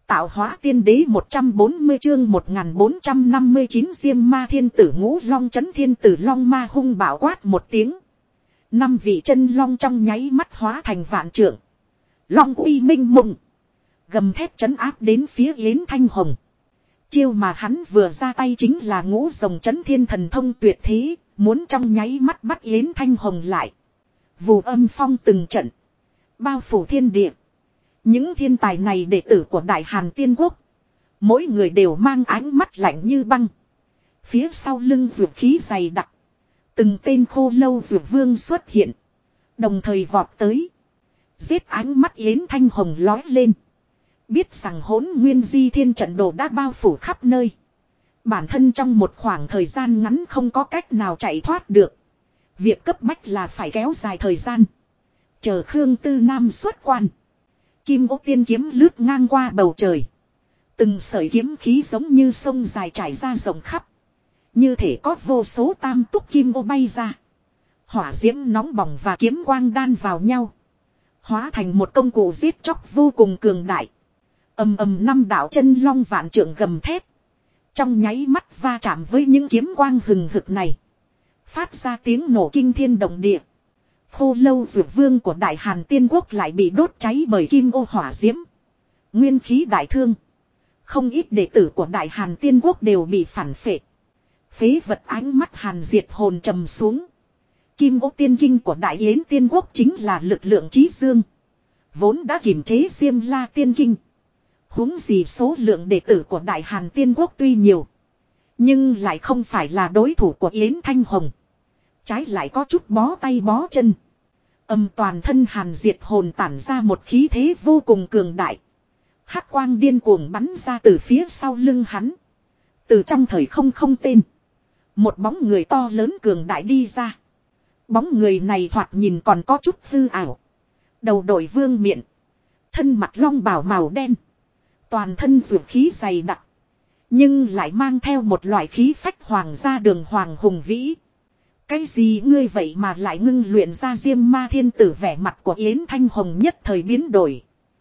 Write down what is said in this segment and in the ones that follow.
Tạo hóa tiên đế 140 chương 1459 Diêm Ma Thiên Tử Ngũ Long Chấn Thiên Tử Long Ma hung bạo quát một tiếng. 5 vị chân long trong nháy mắt hóa thành vạn trượng. Long uy minh mộng. Gầm thép trấn áp đến phía Yến Thanh Hồng. Chiêu mà hắn vừa ra tay chính là Ngũ Rồng Chấn Thiên thần thông tuyệt thế, muốn trong nháy mắt bắt Yến Thanh Hồng lại. Vù âm phong từng trận, bao phủ thiên địa. Những thiên tài này đệ tử của Đại Hàn Tiên Quốc, mỗi người đều mang ánh mắt lạnh như băng. Phía sau lưng dược khí dày đặc, từng tên khô lâu dược vương xuất hiện, đồng thời vọt tới. Giết ánh mắt Yến Thanh Hồng lói lên. Biết rằng Hỗn Nguyên Di Thiên trận đồ đã bao phủ khắp nơi. Bản thân trong một khoảng thời gian ngắn không có cách nào chạy thoát được. Việc cấp bách là phải kéo dài thời gian. Chờ Khương Tư Nam xuất quan. Kim Ô Tiên kiếm lướt ngang qua bầu trời. Từng sợi kiếm khí giống như sông dài trải ra rộng khắp. Như thể có vô số tam túc kim ô bay ra. Hỏa diễm nóng bỏng và kiếm quang đan vào nhau. Hóa thành một công cụ giết chóc vô cùng cường đại. Ầm ầm 5 đạo chân long vạn trượng gầm thét. Trong nháy mắt va chạm với những kiếm quang hừng hực này. Phát ra tiếng nổ kinh thiên động địa. Khô lâu dược vương của Đại Hàn Tiên Quốc lại bị đốt cháy bởi kim ô hỏa diễm. Nguyên khí đại thương. Không ít đệ tử của Đại Hàn Tiên Quốc đều bị phản phệ. Phế vật ánh mắt Hàn Diệt hồn trầm xuống. Kim ô tiên kinh của Đại Yến Tiên Quốc chính là lực lượng chí dương. Vốn đã kiềm chế Diêm La Tiên Kinh. Huống gì số lượng đệ tử của Đại Hàn Tiên Quốc tuy nhiều. Nhưng lại không phải là đối thủ của Yến Thanh Hồng. Trái lại có chút bó tay bó chân. Toàn thân Hàn Diệt hồn tản ra một khí thế vô cùng cường đại. Hắc quang điên cuồng bắn ra từ phía sau lưng hắn. Từ trong thời không không tên. Một bóng người to lớn cường đại đi ra. Bóng người này thoạt nhìn còn có chút hư ảo. Đầu đội vương miện. Thân mặt long bào màu đen. Toàn thân dược khí dày đặc. Nhưng lại mang theo một loại khí phách hoàng gia đường hoàng hùng vĩ. Cái gì ngươi vậy mà lại ngưng luyện ra Diêm Ma Thiên Tử? Vẻ mặt của Yến Thanh Hồng nhất thời biến đổi.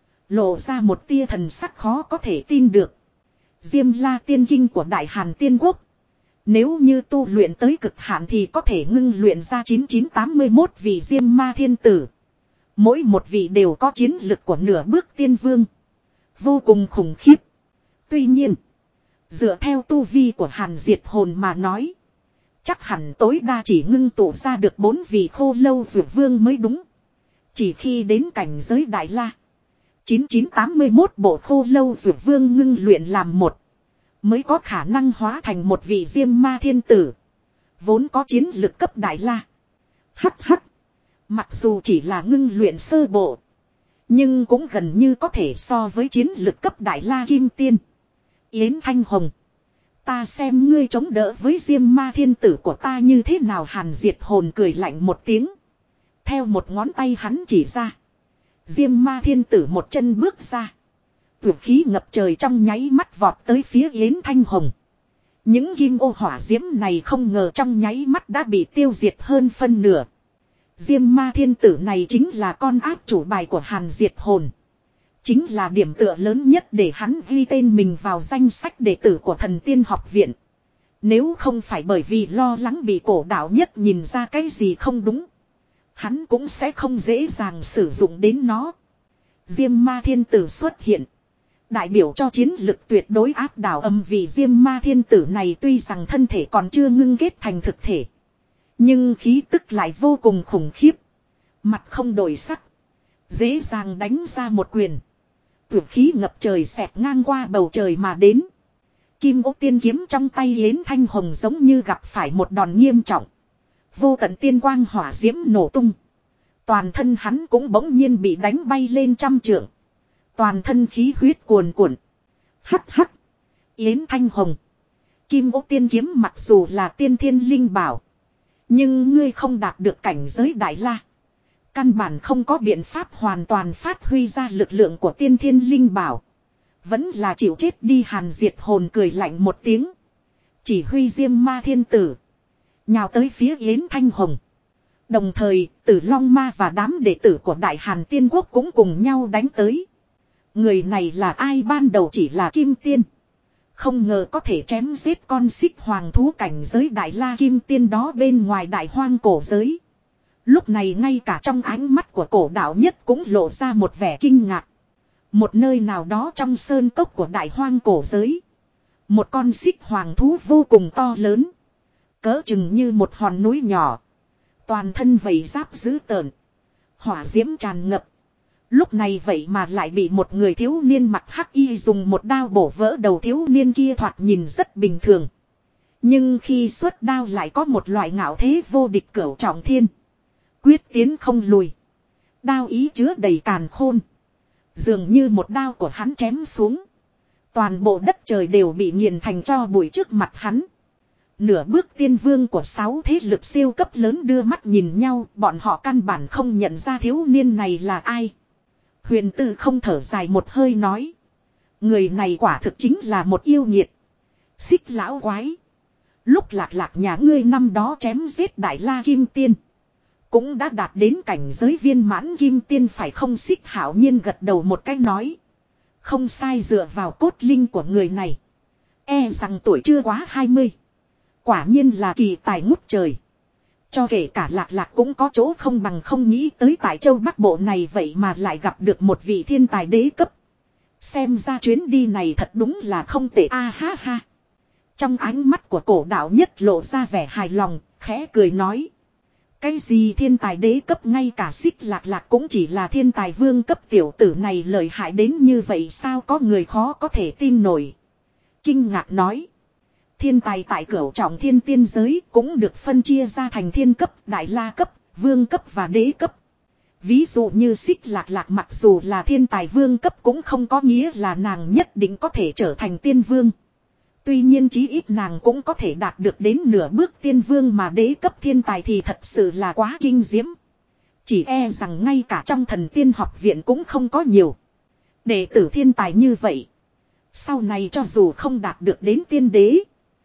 Lộ ra một tia thần sắc khó có thể tin được. Diêm La Tiên Kinh của Đại Hàn Tiên Quốc. Nếu như tu luyện tới cực hạn thì có thể ngưng luyện ra 9981 vị Diêm Ma Thiên Tử. Mỗi một vị đều có chiến lực của nửa bước tiên vương. Vô cùng khủng khiếp. Tuy nhiên, dựa theo tu vi của Hàn Diệt hồn mà nói, chắc hẳn tối đa chỉ ngưng tụ ra được 4 vị khô lâu dược vương mới đúng. Chỉ khi đến cảnh giới Đại La, 9981 bộ khô lâu dược vương ngưng luyện làm một, mới có khả năng hóa thành một vị Diêm Ma Thiên Tử. Vốn có chiến lực cấp Đại La. Hắc hắc. Mặc dù chỉ là ngưng luyện sơ bộ, nhưng cũng gần như có thể so với chiến lực cấp Đại La Kim Tiên. Yến Thanh Hồng, ta xem ngươi chống đỡ với Diêm Ma Thiên Tử của ta như thế nào? Hàn Diệt hồn cười lạnh một tiếng. Theo một ngón tay hắn chỉ ra. Diêm Ma Thiên Tử một chân bước ra. Vượt khí ngập trời trong nháy mắt vọt tới phía Yến Thanh Hồng. Những kim ô hỏa diễm này không ngờ trong nháy mắt đã bị tiêu diệt hơn phân nửa. Diêm Ma Thiên Tử này chính là con ác chủ bài của Hàn Diệt hồn. Chính là điểm tựa lớn nhất để hắn ghi tên mình vào danh sách đệ tử của Thần Tiên Học Viện. Nếu không phải bởi vì lo lắng bị cổ đạo nhất nhìn ra cái gì không đúng, hắn cũng sẽ không dễ dàng sử dụng đến nó. Diêm Ma Thiên Tử xuất hiện, đại biểu cho chiến lực tuyệt đối áp đảo. Vì Diêm Ma Thiên Tử này tuy rằng thân thể còn chưa ngưng kết thành thực thể, nhưng khí tức lại vô cùng khủng khiếp. Mặt không đổi sắc, dễ dàng đánh ra một quyền. Tuyệt khí ngập trời xẹt ngang qua bầu trời mà đến. Kim ô tiên kiếm trong tay Yến Thanh Hồng giống như gặp phải một đòn nghiêm trọng. Vô tận tiên quang hỏa diễm nổ tung. Toàn thân hắn cũng bỗng nhiên bị đánh bay lên trăm trượng. Toàn thân khí huyết cuồn cuộn. Hắc hắc. Yến Thanh Hồng, Kim ô tiên kiếm mặc dù là tiên thiên linh bảo, nhưng ngươi không đạt được cảnh giới Đại La. Căn bản không có biện pháp hoàn toàn phát huy ra lực lượng của tiên thiên linh bảo. Vẫn là chịu chết đi. Hàn Diệt hồn cười lạnh một tiếng. Chỉ huy Diêm Ma Thiên Tử nhào tới phía Yến Thanh Hồng. Đồng thời Tử Long Ma và đám đệ tử của Đại Hàn Tiên Quốc cũng cùng nhau đánh tới. Người này là ai, ban đầu chỉ là kim tiên. Không ngờ có thể chém giết con xích hoàng thú cảnh giới đại la kim tiên đó bên ngoài đại hoang cổ giới. Lúc này ngay cả trong ánh mắt của cổ đạo nhất cũng lộ ra một vẻ kinh ngạc. Một nơi nào đó trong sơn cốc của đại hoang cổ giới. Một con xích hoàng thú vô cùng to lớn. Cỡ chừng như một hòn núi nhỏ. Toàn thân vảy giáp dữ tợn. Hỏa diễm tràn ngập. Lúc này vậy mà lại bị một người thiếu niên mặc hắc y dùng một đao bổ vỡ đầu. Thiếu niên kia thoạt nhìn rất bình thường. Nhưng khi xuất đao lại có một loại ngạo thế vô địch cửu trọng thiên. Quyết tiến không lùi. Đao ý chứa đầy càn khôn. Dường như một đao của hắn chém xuống. Toàn bộ đất trời đều bị nghiền thành tro bụi trước mặt hắn. Nửa bước tiên vương của 6 thế lực siêu cấp lớn đưa mắt nhìn nhau. Bọn họ căn bản không nhận ra thiếu niên này là ai. Huyền Tư không thở dài một hơi nói. Người này quả thực chính là một yêu nghiệt. Xích lão quái. Lúc lạc nhà ngươi năm đó chém giết đại la kim tiên. Cũng đã đạt đến cảnh giới viên mãn kim tiên phải không? Xích hảo nhiên gật đầu một cái nói. Không sai, dựa vào cốt linh của người này. E rằng tuổi chưa quá 20. Quả nhiên là kỳ tài ngút trời. Cho kể cả lạc cũng có chỗ không bằng, không nghĩ tới tại châu Bắc Bộ này vậy mà lại gặp được một vị thiên tài đế cấp. Xem ra chuyến đi này thật đúng là không tệ a ha ha. Trong ánh mắt của cổ đạo nhất lộ ra vẻ hài lòng, khẽ cười nói. Cái gì thiên tài đế cấp, ngay cả xích lạc cũng chỉ là thiên tài vương cấp, tiểu tử này lợi hại đến như vậy sao? Có người khó có thể tin nổi. Kinh ngạc nói. Thiên tài tại cửu trọng thiên tiên giới cũng được phân chia ra thành thiên cấp, đại la cấp, vương cấp và đế cấp. Ví dụ như xích lạc mặc dù là thiên tài vương cấp cũng không có nghĩa là nàng nhất định có thể trở thành tiên vương. Tuy nhiên chí ít nàng cũng có thể đạt được đến nửa bước tiên vương, mà đế cấp thiên tài thì thật sự là quá kinh diễm. Chỉ e rằng ngay cả trong thần tiên học viện cũng không có nhiều đệ tử thiên tài như vậy. Sau này cho dù không đạt được đến tiên đế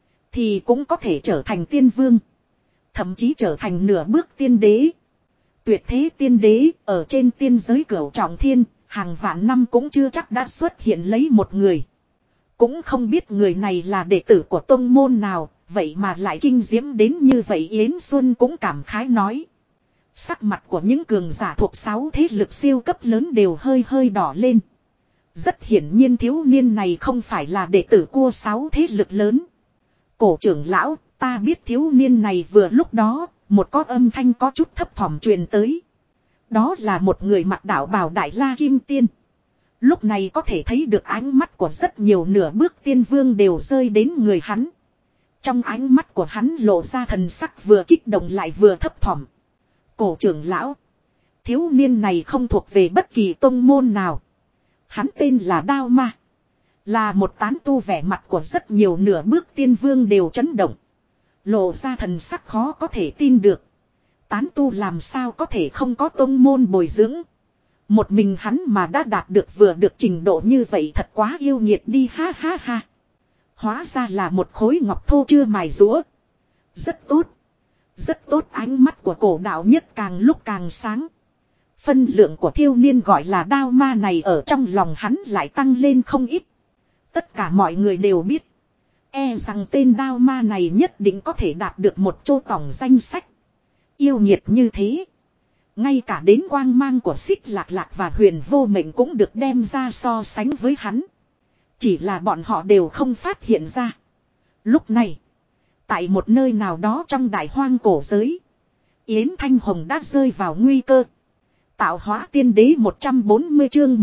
thì cũng có thể trở thành tiên vương. Thậm chí trở thành nửa bước tiên đế. Tuyệt thế tiên đế ở trên tiên giới cửu trọng thiên, hàng vạn năm cũng chưa chắc đã xuất hiện lấy một người. Cũng không biết người này là đệ tử của tông môn nào, vậy mà lại kinh diễm đến như vậy. Yến Xuân cũng cảm khái nói. Sắc mặt của những cường giả thuộc 6 thế lực siêu cấp lớn đều hơi hơi đỏ lên. Rất hiển nhiên thiếu niên này không phải là đệ tử của 6 thế lực lớn. Cổ trưởng lão, ta biết thiếu niên này vừa lúc đó, một có âm thanh có chút thấp thỏm truyền tới. Đó là một người mặc đạo bào đại la kim tiên. Lúc này có thể thấy được ánh mắt của rất nhiều nửa bước tiên vương đều rơi đến người hắn. Trong ánh mắt của hắn lộ ra thần sắc vừa kích động lại vừa thấp thỏm. Cổ trưởng lão, thiếu niên này không thuộc về bất kỳ tông môn nào. Hắn tên là Đao Ma. Là một tán tu, vẻ mặt của rất nhiều nửa bước tiên vương đều chấn động. Lộ ra thần sắc khó có thể tin được. Tán tu làm sao có thể không có tông môn bồi dưỡng. Một mình hắn mà đã đạt được vừa được trình độ như vậy, thật quá yêu nghiệt đi ha ha ha. Hóa ra là một khối ngọc thô chưa mài rũa. Rất tốt. Rất tốt, ánh mắt của cổ đạo nhất càng lúc càng sáng. Phân lượng của thiếu niên gọi là Đao Ma này ở trong lòng hắn lại tăng lên không ít. Tất cả mọi người đều biết. E rằng tên Đao Ma này nhất định có thể đạt được một chỗ tổng danh sách. Yêu nghiệt như thế. Ngay cả đến quang mang của xích lạc và huyền vô mệnh cũng được đem ra so sánh với hắn. Chỉ là bọn họ đều không phát hiện ra. Lúc này, tại một nơi nào đó trong đại hoang cổ giới, Yến Thanh Hồng đã rơi vào nguy cơ. Tạo hóa tiên đế 140 chương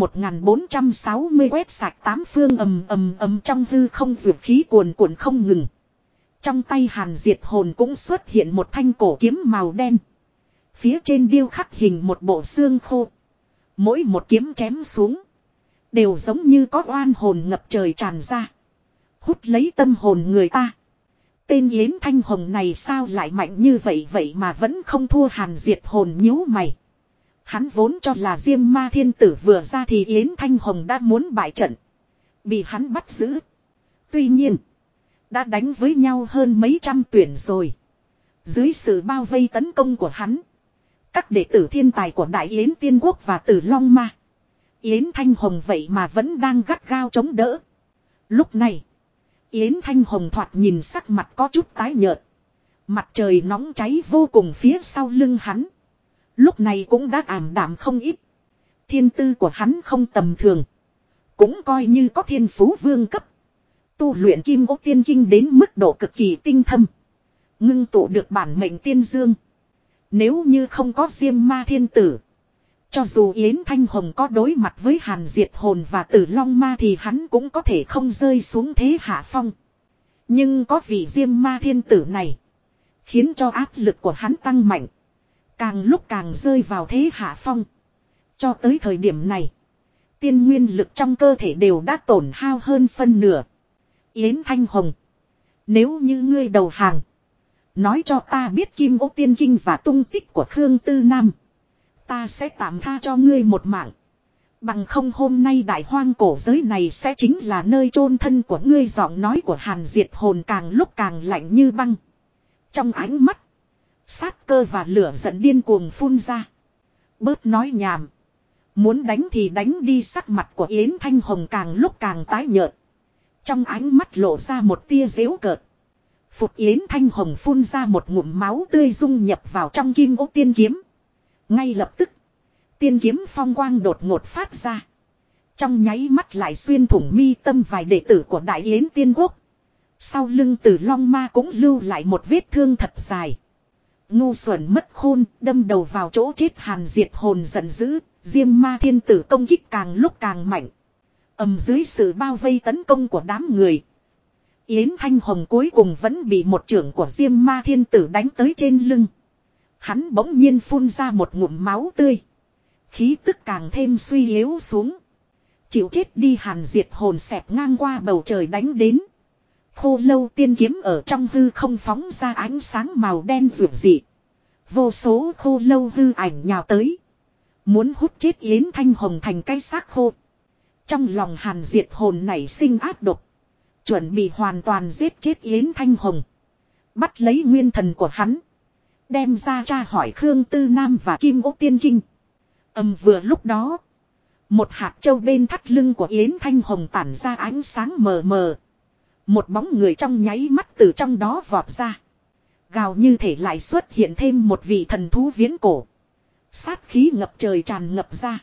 1460 quét sạch tám phương. Ầm trong hư không dược khí cuồn cuộn không ngừng. Trong tay Hàn Diệt Hồn cũng xuất hiện một thanh cổ kiếm màu đen. Phía trên điêu khắc hình một bộ xương khô. Mỗi một kiếm chém xuống đều giống như có oan hồn ngập trời tràn ra, hút lấy tâm hồn người ta. Tên Yến Thanh Hồng này sao lại mạnh như vậy, vậy mà vẫn không thua Hàn Diệt Hồn nhíu mày. Hắn vốn cho là Diêm Ma Thiên Tử vừa ra thì Yến Thanh Hồng đã muốn bại trận, bị hắn bắt giữ. Tuy nhiên, đã đánh với nhau hơn mấy trăm tuyển rồi. Dưới sự bao vây tấn công của hắn, các đệ tử thiên tài của Đại Yến Tiên Quốc và Tử Long Ma Yến Thanh Hồng vậy mà vẫn đang gắt gao chống đỡ. Lúc này, Yến Thanh Hồng thoạt nhìn sắc mặt có chút tái nhợt. Mặt trời nóng cháy vô cùng phía sau lưng hắn. Lúc này cũng đã ảm đạm không ít. Thiên tư của hắn không tầm thường. Cũng coi như có thiên phú vương cấp. Tu luyện Kim Ô Tiên Kinh đến mức độ cực kỳ tinh thâm. Ngưng tụ được bản mệnh tiên dương. Nếu như không có Diêm Ma Thiên Tử. Cho dù Yến Thanh Hồng có đối mặt với Hàn Diệt Hồn và Tử Long Ma thì hắn cũng có thể không rơi xuống thế hạ phong. Nhưng có vị Diêm Ma Thiên Tử này. Khiến cho áp lực của hắn tăng mạnh. Càng lúc càng rơi vào thế hạ phong. Cho tới thời điểm này. Tiên nguyên lực trong cơ thể đều đã tổn hao hơn phân nửa. Yến Thanh Hồng. Nếu như ngươi đầu hàng. Nói cho ta biết Kim Ô Tiên Kinh và tung tích của Khương Tư Nam. Ta sẽ tạm tha cho ngươi một mạng. Bằng không hôm nay đại hoang cổ giới này sẽ chính là nơi chôn thân của ngươi. Giọng nói của Hàn Diệt Hồn càng lúc càng lạnh như băng. Trong ánh mắt. Sát cơ và lửa giận điên cuồng phun ra. Bớt nói nhảm. Muốn đánh thì đánh đi. Sắc mặt của Yến Thanh Hồng càng lúc càng tái nhợt. Trong ánh mắt lộ ra một tia giễu cợt. Phục Yến Thanh Hồng phun ra một ngụm máu tươi dung nhập vào trong Kim Ô Tiên Kiếm. Ngay lập tức. Tiên kiếm phong quang đột ngột phát ra. Trong nháy mắt lại xuyên thủng mi tâm vài đệ tử của Đại Yến Tiên Quốc. Sau lưng Tử Long Ma cũng lưu lại một vết thương thật dài. Ngu xuẩn mất khôn, đâm đầu vào chỗ chết. Hàn Diệt Hồn giận dữ, Diêm Ma Thiên Tử công kích càng lúc càng mạnh. Dưới sự bao vây tấn công của đám người. Yến Thanh Hồng cuối cùng vẫn bị một chưởng của Diêm Ma Thiên Tử đánh tới trên lưng. Hắn bỗng nhiên phun ra một ngụm máu tươi. Khí tức càng thêm suy yếu xuống. Chịu chết đi. Hàn Diệt Hồn xẹt ngang qua bầu trời đánh đến. Khô lâu tiên kiếm ở trong hư không phóng ra ánh sáng màu đen rực dị. Vô số khô lâu hư ảnh nhào tới. Muốn hút chết Yến Thanh Hồng thành cái xác khô. Trong lòng Hàn Diệt Hồn nảy sinh ác độc. Chuẩn bị hoàn toàn giết chết Yến Thanh Hồng. Bắt lấy nguyên thần của hắn. Đem ra tra hỏi Khương Tư Nam và Kim Ô Tiên Kinh. Vừa lúc đó. Một hạt châu bên thắt lưng của Yến Thanh Hồng tản ra ánh sáng mờ mờ. Một bóng người trong nháy mắt từ trong đó vọt ra. Gào như thể lại xuất hiện thêm một vị thần thú viễn cổ. Sát khí ngập trời tràn ngập ra.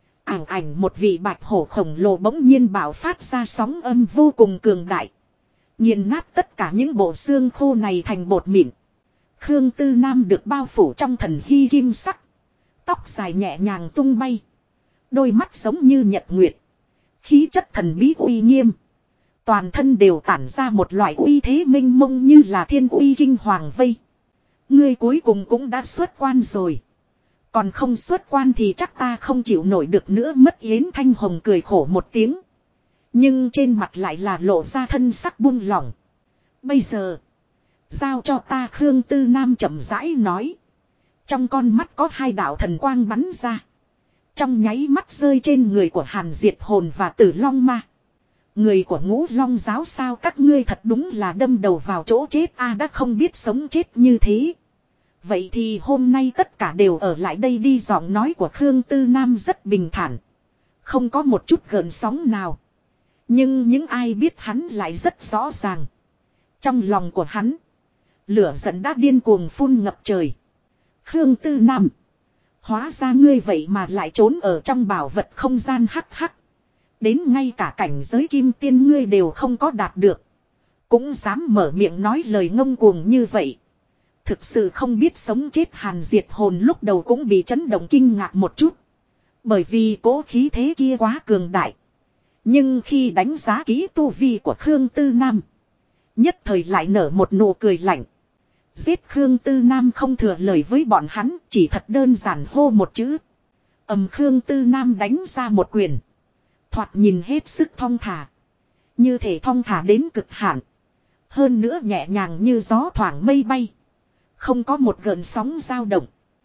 Ảnh một vị bạch hổ khổng lồ bỗng nhiên bạo phát ra sóng âm vô cùng cường đại. Nghiền nát tất cả những bộ xương khô này thành bột mịn. Khương Tư Nam được bao phủ trong thần hy kim sắc. Tóc dài nhẹ nhàng tung bay. Đôi mắt giống như nhật nguyệt. Khí chất thần bí uy nghiêm. Toàn thân đều tản ra một loại uy thế minh mông như là thiên uy kinh hoàng vây. Ngươi cuối cùng cũng đã xuất quan rồi. Còn không xuất quan thì chắc ta không chịu nổi được nữa. Mất Yến Thanh Hồng cười khổ một tiếng. Nhưng trên mặt lại là lộ ra thân sắc buông lỏng. Bây giờ. Giao cho ta. Khương Tư Nam chậm rãi nói. Trong con mắt có hai đạo thần quang bắn ra. Trong nháy mắt rơi trên người của Hàn Diệt Hồn và Tử Long Ma. Người của Ngũ Long giáo sao các ngươi thật đúng là đâm đầu vào chỗ chết đã không biết sống chết như thế. Vậy thì hôm nay tất cả đều ở lại đây đi. Giọng nói của Khương Tư Nam rất bình thản. Không có một chút gợn sóng nào. Nhưng những ai biết hắn lại rất rõ ràng. Trong lòng của hắn. Lửa giận đã điên cuồng phun ngập trời. Khương Tư Nam. Hóa ra ngươi vậy mà lại trốn ở trong bảo vật không gian hắc hắc. Đến ngay cả cảnh giới kim tiên ngươi đều không có đạt được. Cũng dám mở miệng nói lời ngông cuồng như vậy. Thực sự không biết sống chết. Hàn Diệt Hồn lúc đầu cũng bị chấn động kinh ngạc một chút. Bởi vì cố khí thế kia quá cường đại. Nhưng khi đánh giá kỹ tu vi của Khương Tư Nam. Nhất thời lại nở một nụ cười lạnh. Giết Khương Tư Nam không thừa lời với bọn hắn. Chỉ thật đơn giản hô một chữ. Khương Tư Nam đánh ra một quyền. Thoạt nhìn hết sức thong thả. Như thể thong thả đến cực hạn. Hơn nữa nhẹ nhàng như gió thoảng mây bay. Không có một gợn sóng dao động.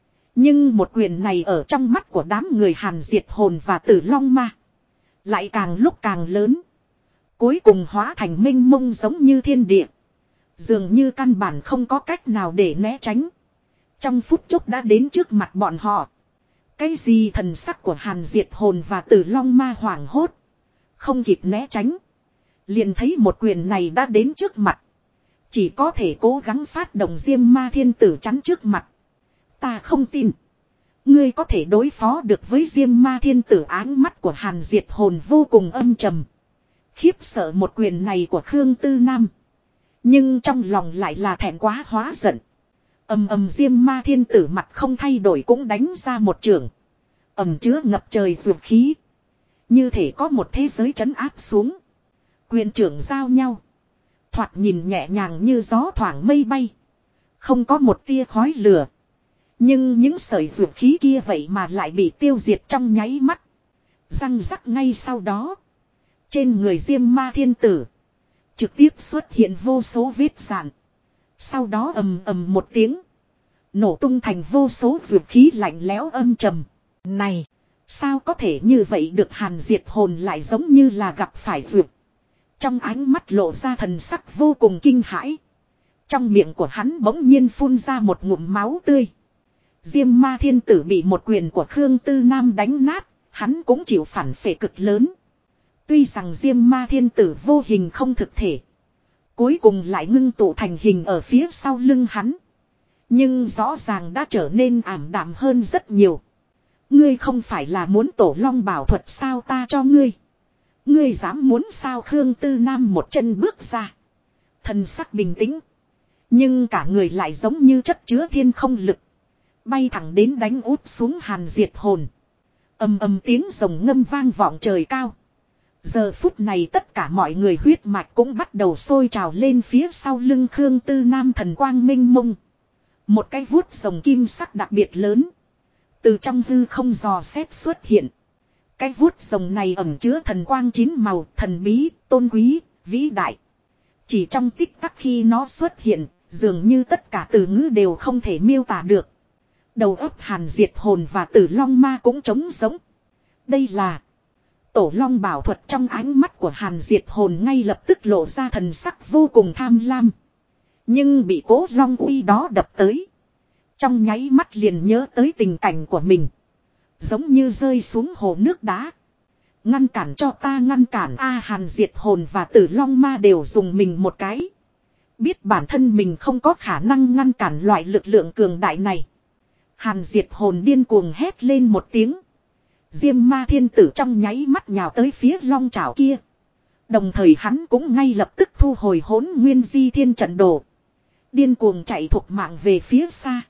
Nhưng một quyền này ở trong mắt của đám người Hàn Diệt Hồn và Tử Long Ma. Lại càng lúc càng lớn. Cuối cùng hóa thành mênh mông giống như thiên địa. Dường như căn bản không có cách nào để né tránh. Trong phút chốc đã đến trước mặt bọn họ. Cái gì thần sắc của Hàn Diệt Hồn và Tử Long Ma hoảng hốt. Không kịp né tránh. Liền thấy một quyền này đã đến trước mặt. Chỉ có thể cố gắng phát động Diêm Ma Thiên Tử chắn trước mặt. Ta không tin. Ngươi có thể đối phó được với Diêm Ma Thiên Tử. Áng mắt của Hàn Diệt Hồn vô cùng âm trầm. Khiếp sợ một quyền này của Khương Tư Nam. Nhưng trong lòng lại là thẹn quá hóa giận. Diêm Ma Thiên Tử mặt không thay đổi cũng đánh ra một trường. Chứa ngập trời dược khí. Như thể có một thế giới trấn áp xuống. Quyền trưởng giao nhau. Thoạt nhìn nhẹ nhàng như gió thoảng mây bay. Không có một tia khói lửa. Nhưng những sợi dược khí kia vậy mà lại bị tiêu diệt trong nháy mắt. Răng rắc ngay sau đó. Trên người Diêm Ma Thiên Tử. Trực tiếp xuất hiện vô số vết rạn. Sau đó một tiếng. Nổ tung thành vô số dược khí lạnh lẽo âm trầm. Này. Sao có thể như vậy được? Hàn Diệt Hồn lại giống như là gặp phải dược. Trong ánh mắt lộ ra thần sắc vô cùng kinh hãi. Trong miệng của hắn bỗng nhiên phun ra một ngụm máu tươi. Diêm Ma Thiên Tử bị một quyền của Khương Tư Nam đánh nát. Hắn cũng chịu phản phệ cực lớn. Tuy rằng Diêm Ma Thiên Tử vô hình không thực thể. Cuối cùng lại ngưng tụ thành hình ở phía sau lưng hắn. Nhưng rõ ràng đã trở nên ảm đạm hơn rất nhiều. Ngươi không phải là muốn tổ long bảo thuật sao? Ta cho ngươi. Ngươi dám muốn sao? Khương Tư Nam một chân bước ra. Thần sắc bình tĩnh. Nhưng cả người lại giống như chất chứa thiên không lực. Bay thẳng đến đánh úp xuống Hàn Diệt Hồn. Tiếng rồng ngâm vang vọng trời cao. Giờ phút này tất cả mọi người huyết mạch cũng bắt đầu sôi trào lên phía sau lưng Khương Tư Nam, thần quang minh mông. Một cái vuốt rồng kim sắc đặc biệt lớn. Từ trong hư không dò xét xuất hiện. Cái vuốt rồng này ẩn chứa thần quang 9 màu, thần bí, tôn quý, vĩ đại. Chỉ trong tích tắc khi nó xuất hiện, dường như tất cả từ ngữ đều không thể miêu tả được. Đầu óc Hàn Diệt Hồn và Tử Long Ma cũng trống rỗng. Đây là Tổ Long bảo thuật. Trong ánh mắt của Hàn Diệt Hồn ngay lập tức lộ ra thần sắc vô cùng tham lam. Nhưng bị cố long uy đó đập tới. Trong nháy mắt liền nhớ tới tình cảnh của mình. Giống như rơi xuống hồ nước đá. Ngăn cản cho ta, ngăn cản a. Hàn Diệt Hồn và Tử Long Ma đều dùng mình một cái. Biết bản thân mình không có khả năng ngăn cản loại lực lượng cường đại này. Hàn Diệt Hồn điên cuồng hét lên một tiếng. Diêm Ma Thiên Tử trong nháy mắt nhào tới phía long chảo kia. Đồng thời hắn cũng ngay lập tức thu hồi Hỗn Nguyên Di Thiên trận đồ. Điên cuồng chạy thục mạng về phía xa.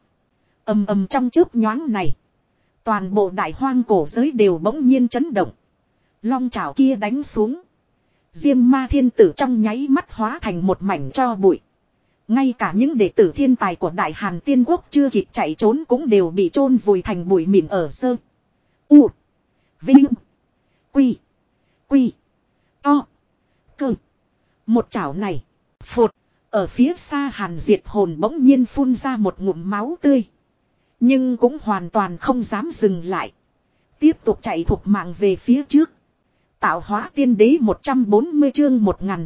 Trong chớp nhoáng này. Toàn bộ đại hoang cổ giới đều bỗng nhiên chấn động. Long chảo kia đánh xuống. Diêm Ma Thiên Tử trong nháy mắt hóa thành một mảnh tro bụi. Ngay cả những đệ tử thiên tài của Đại Hàn Tiên Quốc chưa kịp chạy trốn cũng đều bị chôn vùi thành bụi mịn ở sơ. U. Vinh. Quy. Quy. To. Cơ. Một chảo này. Phụt. Ở phía xa Hàn Diệt Hồn bỗng nhiên phun ra một ngụm máu tươi. Nhưng cũng hoàn toàn không dám dừng lại. Tiếp tục chạy thục mạng về phía trước. Tạo hóa tiên đế 140 chương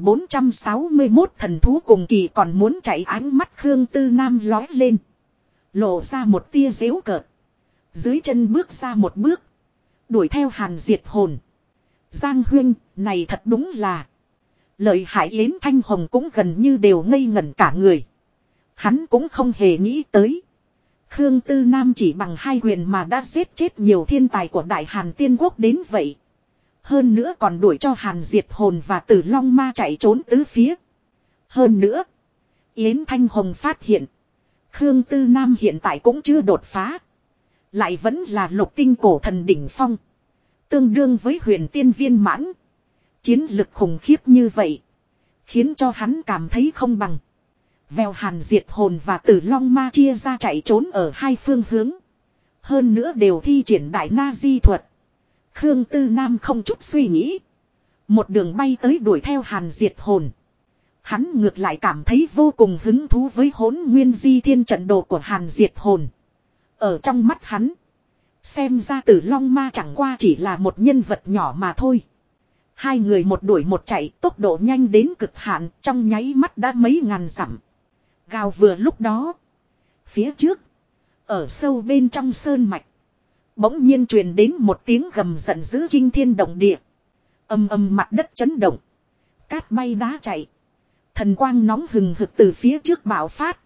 1461 thần thú cùng kỳ còn muốn chạy. Ánh mắt Khương Tư Nam lói lên. Lộ ra một tia giễu cợt. Dưới chân bước ra một bước. Đuổi theo Hàn Diệt Hồn. Giang huynh, này thật đúng là. Lợi hại. Yến Thanh Hồng cũng gần như đều ngây ngẩn cả người. Hắn cũng không hề nghĩ tới. Khương Tư Nam chỉ bằng 2 quyền mà đã giết chết nhiều thiên tài của Đại Hàn Tiên Quốc đến vậy. Hơn nữa còn đuổi cho Hàn Diệt Hồn và Tử Long Ma chạy trốn tứ phía. Hơn nữa, Yến Thanh Hồng phát hiện. Khương Tư Nam hiện tại cũng chưa đột phá. Lại vẫn là lục tinh cổ thần đỉnh phong. Tương đương với huyền tiên viên mãn. Chiến lực khủng khiếp như vậy. Khiến cho hắn cảm thấy không bằng. Vèo, Hàn Diệt Hồn và Tử Long Ma chia ra chạy trốn ở 2 phương hướng. Hơn nữa đều thi triển đại na di thuật. Khương Tư Nam không chút suy nghĩ. Một đường bay tới đuổi theo Hàn Diệt Hồn. Hắn ngược lại cảm thấy vô cùng hứng thú với Hỗn Nguyên Di Thiên trận đồ của Hàn Diệt Hồn. Ở trong mắt hắn, xem ra Tử Long Ma chẳng qua chỉ là một nhân vật nhỏ mà thôi. 2 người một đuổi một chạy, tốc độ nhanh đến cực hạn, trong nháy mắt đã mấy ngàn dặm. Gào vừa lúc đó, phía trước, ở sâu bên trong sơn mạch, Bỗng nhiên truyền đến một tiếng gầm giận dữ kinh thiên động địa. Ầm ầm mặt đất chấn động. Cát bay đá chạy. Thần quang nóng hừng hực từ phía trước bạo phát.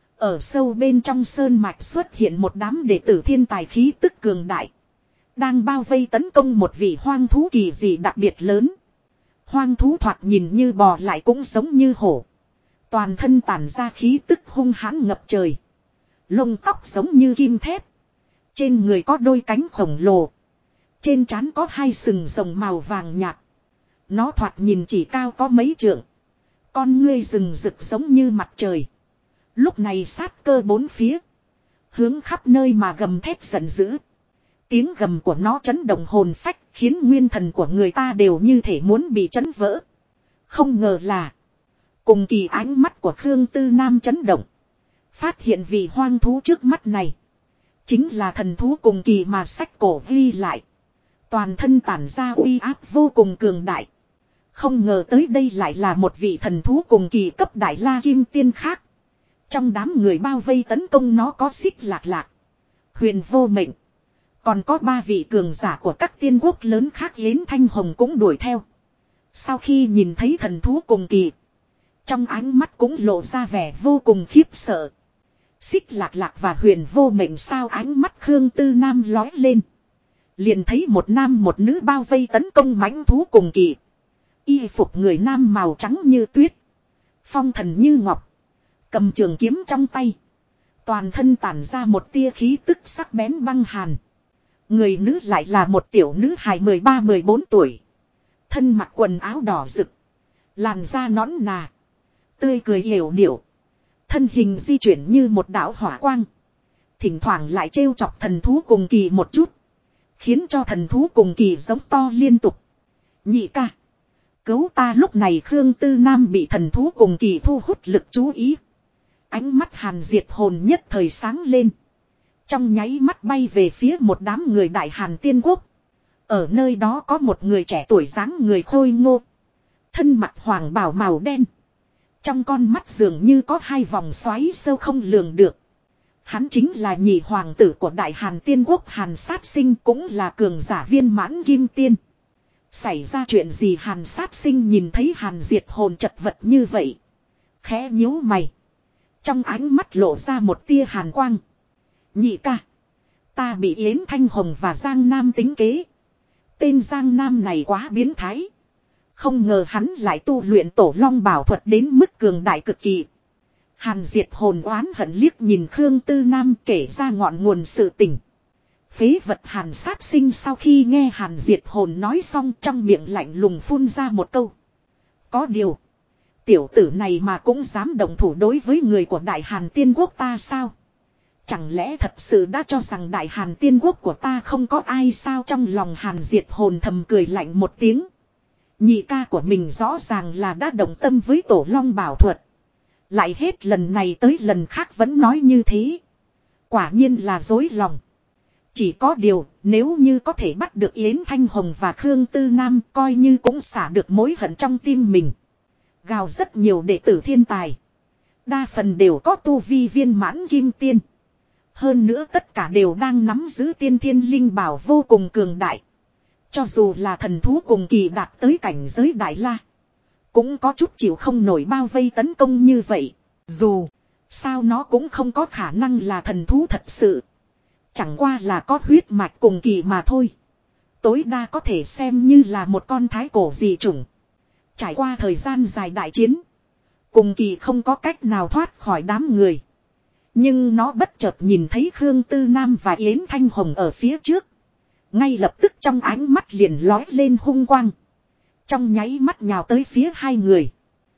Ở sâu bên trong sơn mạch xuất hiện một đám đệ tử thiên tài khí tức cường đại. Đang bao vây tấn công một vị hoang thú kỳ dị đặc biệt lớn. Hoang thú thoạt nhìn như bò lại cũng giống như hổ. Toàn thân tản ra khí tức hung hãn ngập trời. Lông tóc giống như kim thép. Trên người có đôi cánh khổng lồ. Trên trán có hai sừng rồng màu vàng nhạt. Nó thoạt nhìn chỉ cao có mấy trượng. Con ngươi rừng rực giống như mặt trời. Lúc này sát cơ bốn phía. Hướng khắp nơi mà gầm thét giận dữ. Tiếng gầm của nó chấn động hồn phách, khiến nguyên thần của người ta đều như thể muốn bị chấn vỡ. Không ngờ là cùng kỳ ánh mắt của Khương Tư Nam chấn động. Phát hiện vị hoang thú trước mắt này chính là thần thú cùng kỳ mà sách cổ ghi lại. Toàn thân tản ra uy áp vô cùng cường đại. Không ngờ tới đây lại là một vị thần thú cùng kỳ cấp đại la kim tiên khác. Trong đám người bao vây tấn công nó có Xích Lạc Lạc, Huyền Vô Mệnh. Còn có 3 vị cường giả của các tiên quốc lớn khác Yến Thanh Hồng cũng đuổi theo. Sau khi nhìn thấy thần thú cùng kỳ, trong ánh mắt cũng lộ ra vẻ vô cùng khiếp sợ. Xích Lạc Lạc và Huyền Vô Mệnh sao ánh mắt Khương Tư Nam lói lên. Liền thấy một nam một nữ bao vây tấn công mãnh thú cùng kỳ. Y phục người nam màu trắng như tuyết, phong thần như ngọc, cầm trường kiếm trong tay. Toàn thân tản ra một tia khí tức sắc bén băng hàn. Người nữ lại là một tiểu nữ hài 13-14 tuổi. Thân mặc quần áo đỏ rực, làn da nõn nà, tươi cười yểu điệu. Thân hình di chuyển như một đạo hỏa quang. Thỉnh thoảng lại trêu chọc thần thú cùng kỳ một chút, khiến cho thần thú cùng kỳ giống to liên tục. Nhị ca, cứu ta! Lúc này Khương Tư Nam bị thần thú cùng kỳ thu hút lực chú ý. Ánh mắt Hàn Diệt hồn nhất thời sáng lên. Trong nháy mắt bay về phía một đám người Đại Hàn Tiên Quốc. Ở nơi đó có một người trẻ tuổi dáng người khôi ngô. Thân mặc hoàng bào màu đen. Trong con mắt dường như có 2 vòng xoáy sâu không lường được. Hắn chính là nhị hoàng tử của Đại Hàn Tiên Quốc Hàn Sát Sinh, cũng là cường giả viên mãn kim tiên. Xảy ra chuyện gì? Hàn Sát Sinh nhìn thấy Hàn Diệt hồn chật vật như vậy, khẽ nhíu mày. Trong ánh mắt lộ ra một tia hàn quang. Nhị ca, ta bị Yến Thanh Hồng và Giang Nam tính kế. Tên Giang Nam này quá biến thái. Không ngờ hắn lại tu luyện Tổ Long Bảo thuật đến mức cường đại cực kỳ. Hàn Diệt hồn oán hận liếc nhìn Khương Tư Nam kể ra ngọn nguồn sự tình. Phế vật! Hàn Sát Sinh sau khi nghe Hàn Diệt hồn nói xong, trong miệng lạnh lùng phun ra một câu. Có điều, tiểu tử này mà cũng dám động thủ đối với người của Đại Hàn Tiên Quốc ta sao? Chẳng lẽ thật sự đã cho rằng Đại Hàn Tiên Quốc của ta không có ai sao? Trong lòng Hàn Diệt hồn thầm cười lạnh một tiếng. Nhị ca của mình rõ ràng là đã động tâm với Tổ Long Bảo thuật, lại hết lần này tới lần khác vẫn nói như thế. Quả nhiên là dối lòng. Chỉ có điều, nếu như có thể bắt được Yến Thanh Hồng và Khương Tư Nam, coi như cũng xả được mối hận trong tim mình. Gào rất nhiều đệ tử thiên tài. Đa phần đều có tu vi viên mãn kim tiên. Hơn nữa tất cả đều đang nắm giữ tiên thiên linh bảo vô cùng cường đại. Cho dù là thần thú cùng kỳ đạt tới cảnh giới đại la, cũng có chút chịu không nổi bao vây tấn công như vậy. Dù sao nó cũng không có khả năng là thần thú thật sự. Chẳng qua là có huyết mạch cùng kỳ mà thôi. Tối đa có thể xem như là một con thái cổ dị chủng. Trải qua thời gian dài đại chiến, cùng kỳ không có cách nào thoát khỏi đám người. Nhưng nó bất chợt nhìn thấy Khương Tư Nam và Yến Thanh Hồng ở phía trước. Ngay lập tức trong ánh mắt liền lói lên hung quang. Trong nháy mắt nhào tới phía hai người.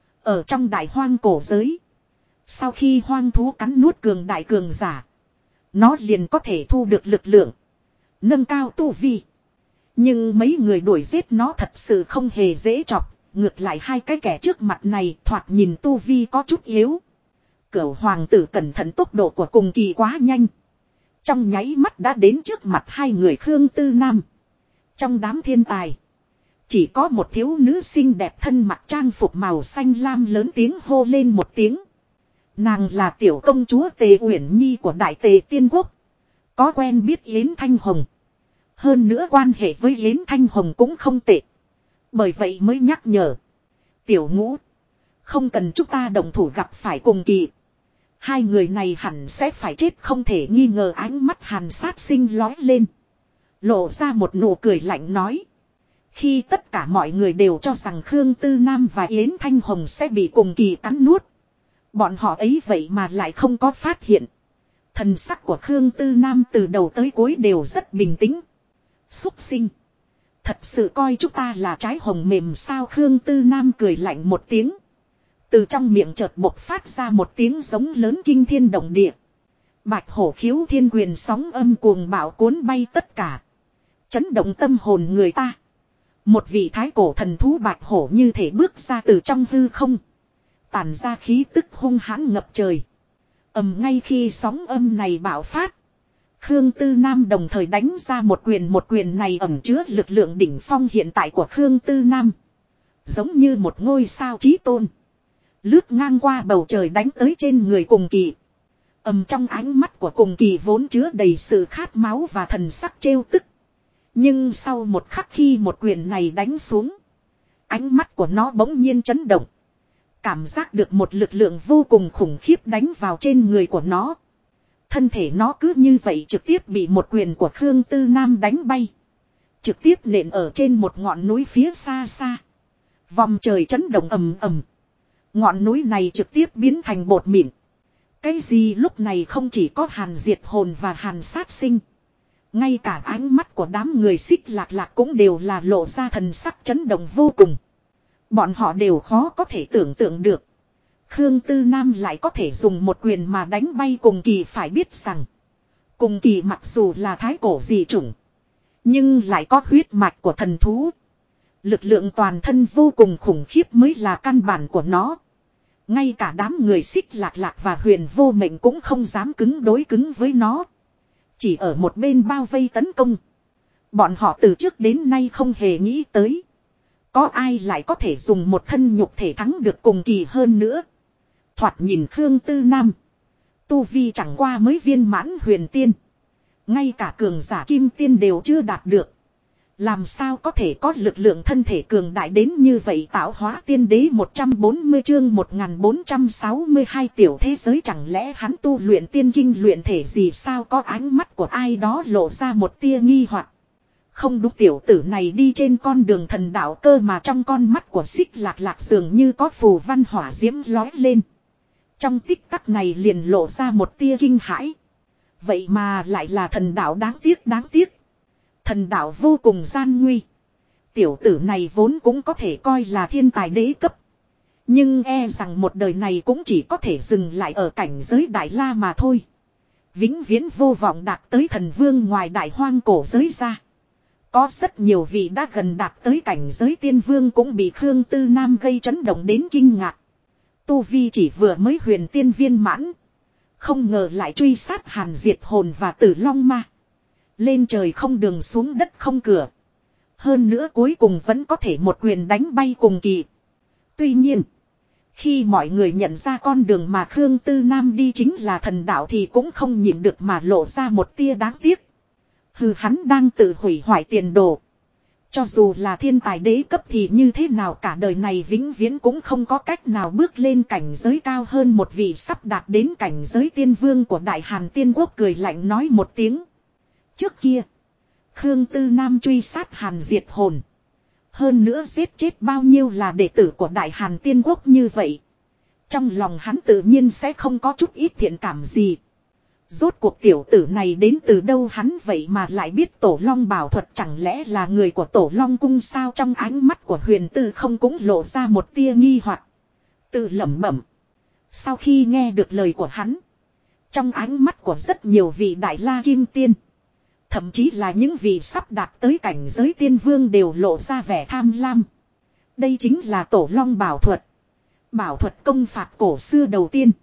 Ở trong đại hoang cổ giới, sau khi hoang thú cắn nuốt cường đại cường giả, nó liền có thể thu được lực lượng, nâng cao tu vi. Nhưng mấy người đuổi giết nó thật sự không hề dễ chọc. Ngược lại hai cái kẻ trước mặt này thoạt nhìn tu vi có chút yếu. Cửu hoàng tử cẩn thận, tốc độ của cùng kỳ quá nhanh. Trong nháy mắt đã đến trước mặt hai người Khương Tư Nam. Trong đám thiên tài, chỉ có một thiếu nữ xinh đẹp thân mặc trang phục màu xanh lam lớn tiếng hô lên một tiếng. Nàng là tiểu công chúa Tề Uyển Nhi của Đại Tề Tiên Quốc. Có quen biết Yến Thanh Hồng, Hơn nữa quan hệ với Yến Thanh Hồng cũng không tệ. Bởi vậy mới nhắc nhở. Tiểu Ngũ. Không cần chúng ta động thủ gặp phải cùng kỳ. Hai người này hẳn sẽ phải chết không thể nghi ngờ. Ánh mắt Hàn Sát Sinh lói lên. Lộ ra một nụ cười lạnh nói. Khi tất cả mọi người đều cho rằng Khương Tư Nam và Yến Thanh Hồng sẽ bị cùng kỳ cắn nuốt. Bọn họ ấy vậy mà lại không có phát hiện. Thần sắc của Khương Tư Nam từ đầu tới cuối đều rất bình tĩnh. Xúc sinh. Thật sự coi chúng ta là trái hồng mềm sao? Khương Tư Nam cười lạnh một tiếng. Từ trong miệng chợt bộc phát ra một tiếng giống lớn kinh thiên động địa. Bạch hổ khiếu thiên quyền sóng âm cuồng bạo cuốn bay tất cả. Chấn động tâm hồn người ta. Một vị thái cổ thần thú bạch hổ như thể bước ra từ trong hư không. Tản ra khí tức hung hãn ngập trời. Ngay khi sóng âm này bạo phát. Khương Tư Nam đồng thời đánh ra một quyền này ẩn chứa lực lượng đỉnh phong hiện tại của Khương Tư Nam. Giống như một ngôi sao chí tôn. Lướt ngang qua bầu trời đánh tới trên người cùng kỳ. Trong ánh mắt của cùng kỳ vốn chứa đầy sự khát máu và thần sắc trêu tức. Nhưng sau một khắc khi một quyền này đánh xuống. Ánh mắt của nó bỗng nhiên chấn động. Cảm giác được một lực lượng vô cùng khủng khiếp đánh vào trên người của nó. Thân thể nó cứ như vậy trực tiếp bị một quyền của Khương Tư Nam đánh bay. Trực tiếp nện ở trên một ngọn núi phía xa xa. Vòng trời chấn động ầm ầm. Ngọn núi này trực tiếp biến thành bột mịn. Cái gì lúc này không chỉ có Hàn Diệt Hồn và Hàn Sát Sinh. Ngay cả ánh mắt của đám người Xích Lạc Lạc cũng đều là lộ ra thần sắc chấn động vô cùng. Bọn họ đều khó có thể tưởng tượng được. Khương Tư Nam lại có thể dùng một quyền mà đánh bay cùng kỳ. Phải biết rằng cùng kỳ mặc dù là thái cổ dị chủng, nhưng lại có huyết mạch của thần thú. Lực lượng toàn thân vô cùng khủng khiếp mới là căn bản của nó. Ngay cả đám người Xích Lạc Lạc và Huyền Vô Mệnh cũng không dám đối cứng với nó. Chỉ ở một bên bao vây tấn công. Bọn họ từ trước đến nay không hề nghĩ tới. Có ai lại có thể dùng một thân nhục thể thắng được cùng kỳ hơn nữa. Thoạt nhìn Khương Tư Nam. Tu vi chẳng qua mới viên mãn huyền tiên. Ngay cả cường giả kim tiên đều chưa đạt được. Làm sao có thể có lực lượng thân thể cường đại đến như vậy? Tạo hóa tiên đế 140 chương 1462 tiểu thế giới, chẳng lẽ hắn tu luyện tiên kinh luyện thể gì sao? Có ánh mắt của ai đó lộ ra một tia nghi hoặc. Không đúng, tiểu tử này đi trên con đường thần đạo cơ mà trong con mắt của Xích Lạc Lạc dường như có phù văn hỏa diễm lói lên. Trong tích tắc này liền lộ ra một tia kinh hãi. Vậy mà lại là thần đạo, đáng tiếc. Thần đạo vô cùng gian nguy. Tiểu tử này vốn cũng có thể coi là thiên tài đế cấp. Nhưng e rằng một đời này cũng chỉ có thể dừng lại ở cảnh giới đại la mà thôi. Vĩnh viễn vô vọng đạt tới thần vương ngoài đại hoang cổ giới ra. Có rất nhiều vị đã gần đạt tới cảnh giới tiên vương cũng bị Khương Tư Nam gây chấn động đến kinh ngạc. Tu vi chỉ vừa mới huyền tiên viên mãn. Không ngờ lại truy sát Hàn Diệt Hồn và Tử Long Ma. Lên trời không đường, xuống đất không cửa. Hơn nữa cuối cùng vẫn có thể một quyền đánh bay cùng kỳ. Tuy nhiên, khi mọi người nhận ra con đường mà Khương Tư Nam đi chính là thần đạo thì cũng không nhịn được mà lộ ra một tia đáng tiếc. Hắn đang tự hủy hoại tiền đồ. Cho dù là thiên tài đế cấp thì như thế nào cả đời này vĩnh viễn cũng không có cách nào bước lên cảnh giới cao hơn một vị sắp đạt đến cảnh giới tiên vương của Đại Hàn Tiên Quốc. Cười lạnh nói một tiếng. Trước kia, Khương Tư Nam truy sát Hàn Diệt Hồn. Hơn nữa giết chết bao nhiêu là đệ tử của Đại Hàn Tiên Quốc như vậy. Trong lòng hắn tự nhiên sẽ không có chút ít thiện cảm gì. Rốt cuộc tiểu tử này đến từ đâu hắn vậy mà lại biết Tổ Long bảo thuật, chẳng lẽ là người của Tổ Long cung sao? Trong ánh mắt của Huyền Tư không cũng lộ ra một tia nghi hoặc. Tự lẩm bẩm. Sau khi nghe được lời của hắn, trong ánh mắt của rất nhiều vị đại la kim tiên, thậm chí là những vị sắp đạt tới cảnh giới tiên vương đều lộ ra vẻ tham lam. Đây chính là Tổ Long bảo thuật. Bảo thuật công phạt cổ xưa đầu tiên.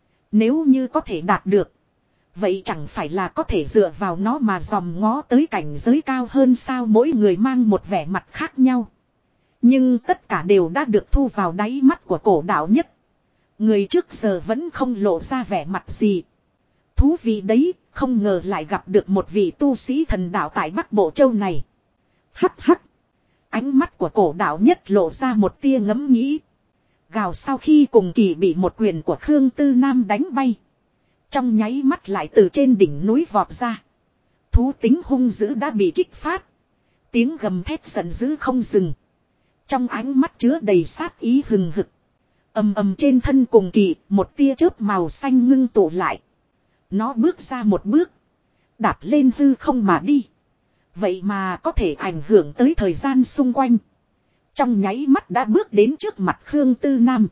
Nếu như có thể đạt được, vậy chẳng phải là có thể dựa vào nó mà dòm ngó tới cảnh giới cao hơn sao? Mỗi người mang một vẻ mặt khác nhau. Nhưng tất cả đều đã được thu vào đáy mắt của cổ đạo nhất. Người trước giờ vẫn không lộ ra vẻ mặt gì. Thú vị đấy, Không ngờ lại gặp được một vị tu sĩ thần đạo tại Bắc Bộ Châu này. Hắc hắc. Ánh mắt của cổ đạo nhất lộ ra một tia ngẫm nghĩ. Gào sau khi cùng kỳ bị một quyền của Khương Tư Nam đánh bay. Trong nháy mắt lại từ trên đỉnh núi vọt ra. Thú tính hung dữ đã bị kích phát. Tiếng gầm thét giận dữ không dừng. Trong ánh mắt chứa đầy sát ý hừng hực. Ầm ầm trên thân cùng kỳ, một tia chớp màu xanh ngưng tụ lại. Nó bước ra một bước. Đạp lên hư không mà đi. Vậy mà có thể ảnh hưởng tới thời gian xung quanh. Trong nháy mắt đã bước đến trước mặt Khương Tư Nam.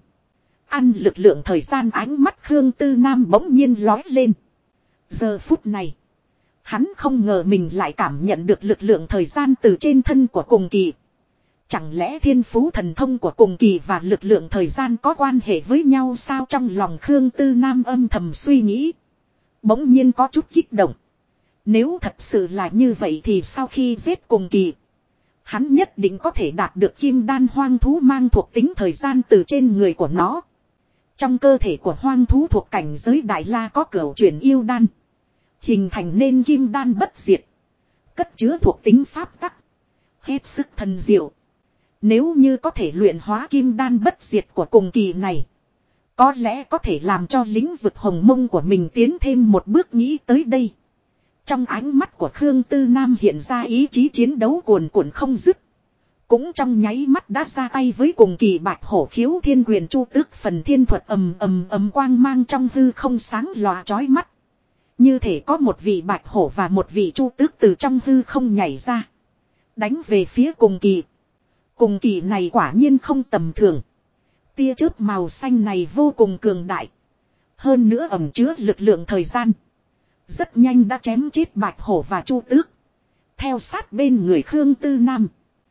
Ăn lực lượng thời gian, ánh mắt Khương Tư Nam bỗng nhiên lói lên. Giờ phút này. Hắn không ngờ mình lại cảm nhận được lực lượng thời gian từ trên thân của cùng kỳ. Chẳng lẽ thiên phú thần thông của cùng kỳ và lực lượng thời gian có quan hệ với nhau sao? Trong lòng Khương Tư Nam âm thầm suy nghĩ. Bỗng nhiên có chút kích động. Nếu thật sự là như vậy thì sau khi giết cùng kỳ, hắn nhất định có thể đạt được kim đan hoang thú mang thuộc tính thời gian từ trên người của nó. Trong cơ thể của hoang thú thuộc cảnh giới Đại La có cửu chuyển yêu đan. Hình thành nên kim đan bất diệt. Cất chứa thuộc tính pháp tắc. Hết sức thần diệu. Nếu như có thể luyện hóa kim đan bất diệt của cùng kỳ này, có lẽ có thể làm cho lĩnh vực hồng mông của mình tiến thêm một bước. Nghĩ tới đây, trong ánh mắt của Khương Tư Nam hiện ra ý chí chiến đấu cuồn cuộn không dứt. Cũng trong nháy mắt đã ra tay với cùng kỳ. Bạch hổ khiếu thiên quyền chu tước phần thiên thuật ầm quang mang trong hư không sáng lòa chói mắt. Như thể có một vị bạch hổ và một vị chu tước từ trong hư không nhảy ra. Đánh về phía cùng kỳ. Cùng kỳ này quả nhiên không tầm thường. Tia chớp màu xanh này vô cùng cường đại. Hơn nữa ẩn chứa lực lượng thời gian. Rất nhanh đã chém chết bạch hổ và chu tước. Theo sát bên người Khương Tư Nam.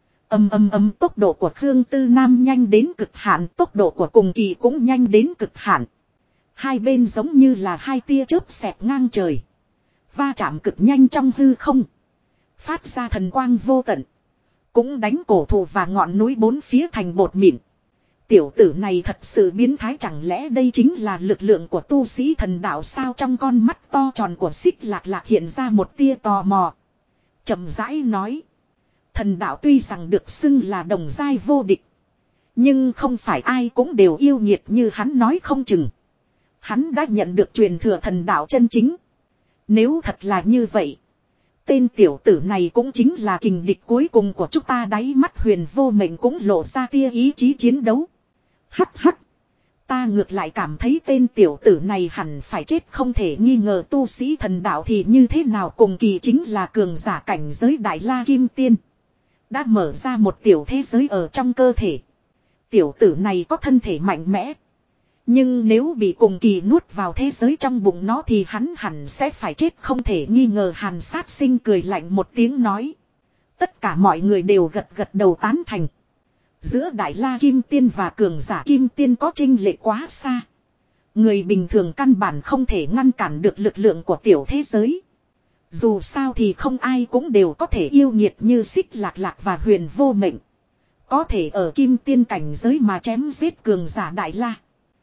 Tốc độ của Khương Tư Nam nhanh đến cực hạn. Tốc độ của cùng kỳ cũng nhanh đến cực hạn. Hai bên giống như là hai tia chớp xẹt ngang trời. Va chạm cực nhanh trong hư không. Phát ra thần quang vô tận. Cũng đánh cổ thụ và ngọn núi bốn phía thành bột mịn. Tiểu tử này thật sự biến thái, chẳng lẽ đây chính là lực lượng của tu sĩ thần đạo sao? Trong con mắt to tròn của Xích Lạc Lạc hiện ra một tia tò mò. Chậm rãi nói. Thần đạo tuy rằng được xưng là đồng giai vô địch. Nhưng không phải ai cũng đều yêu nghiệt như hắn nói không chừng. Hắn đã nhận được truyền thừa thần đạo chân chính. Nếu thật là như vậy, tên tiểu tử này cũng chính là kình địch cuối cùng của chúng ta. Đáy mắt Huyền Vô Mệnh cũng lộ ra tia ý chí chiến đấu. Hắc hắc. Ta ngược lại cảm thấy tên tiểu tử này hẳn phải chết không thể nghi ngờ. Tu sĩ thần đạo thì như thế nào? Cùng kỳ chính là cường giả cảnh giới Đại La Kim Tiên. Đã mở ra một tiểu thế giới ở trong cơ thể. Tiểu tử này có thân thể mạnh mẽ. Nhưng nếu bị cùng kỳ nuốt vào thế giới trong bụng nó thì hắn hẳn sẽ phải chết không thể nghi ngờ. Hàn Sát Sinh cười lạnh một tiếng nói. Tất cả mọi người đều gật gật đầu tán thành. Giữa Đại La Kim Tiên và cường giả Kim Tiên có chênh lệch quá xa. Người bình thường căn bản không thể ngăn cản được lực lượng của tiểu thế giới. Dù sao thì không ai cũng đều có thể yêu nghiệt như Xích Lạc Lạc và Huyền Vô Mệnh. Có thể ở Kim Tiên cảnh giới mà chém giết cường giả Đại La.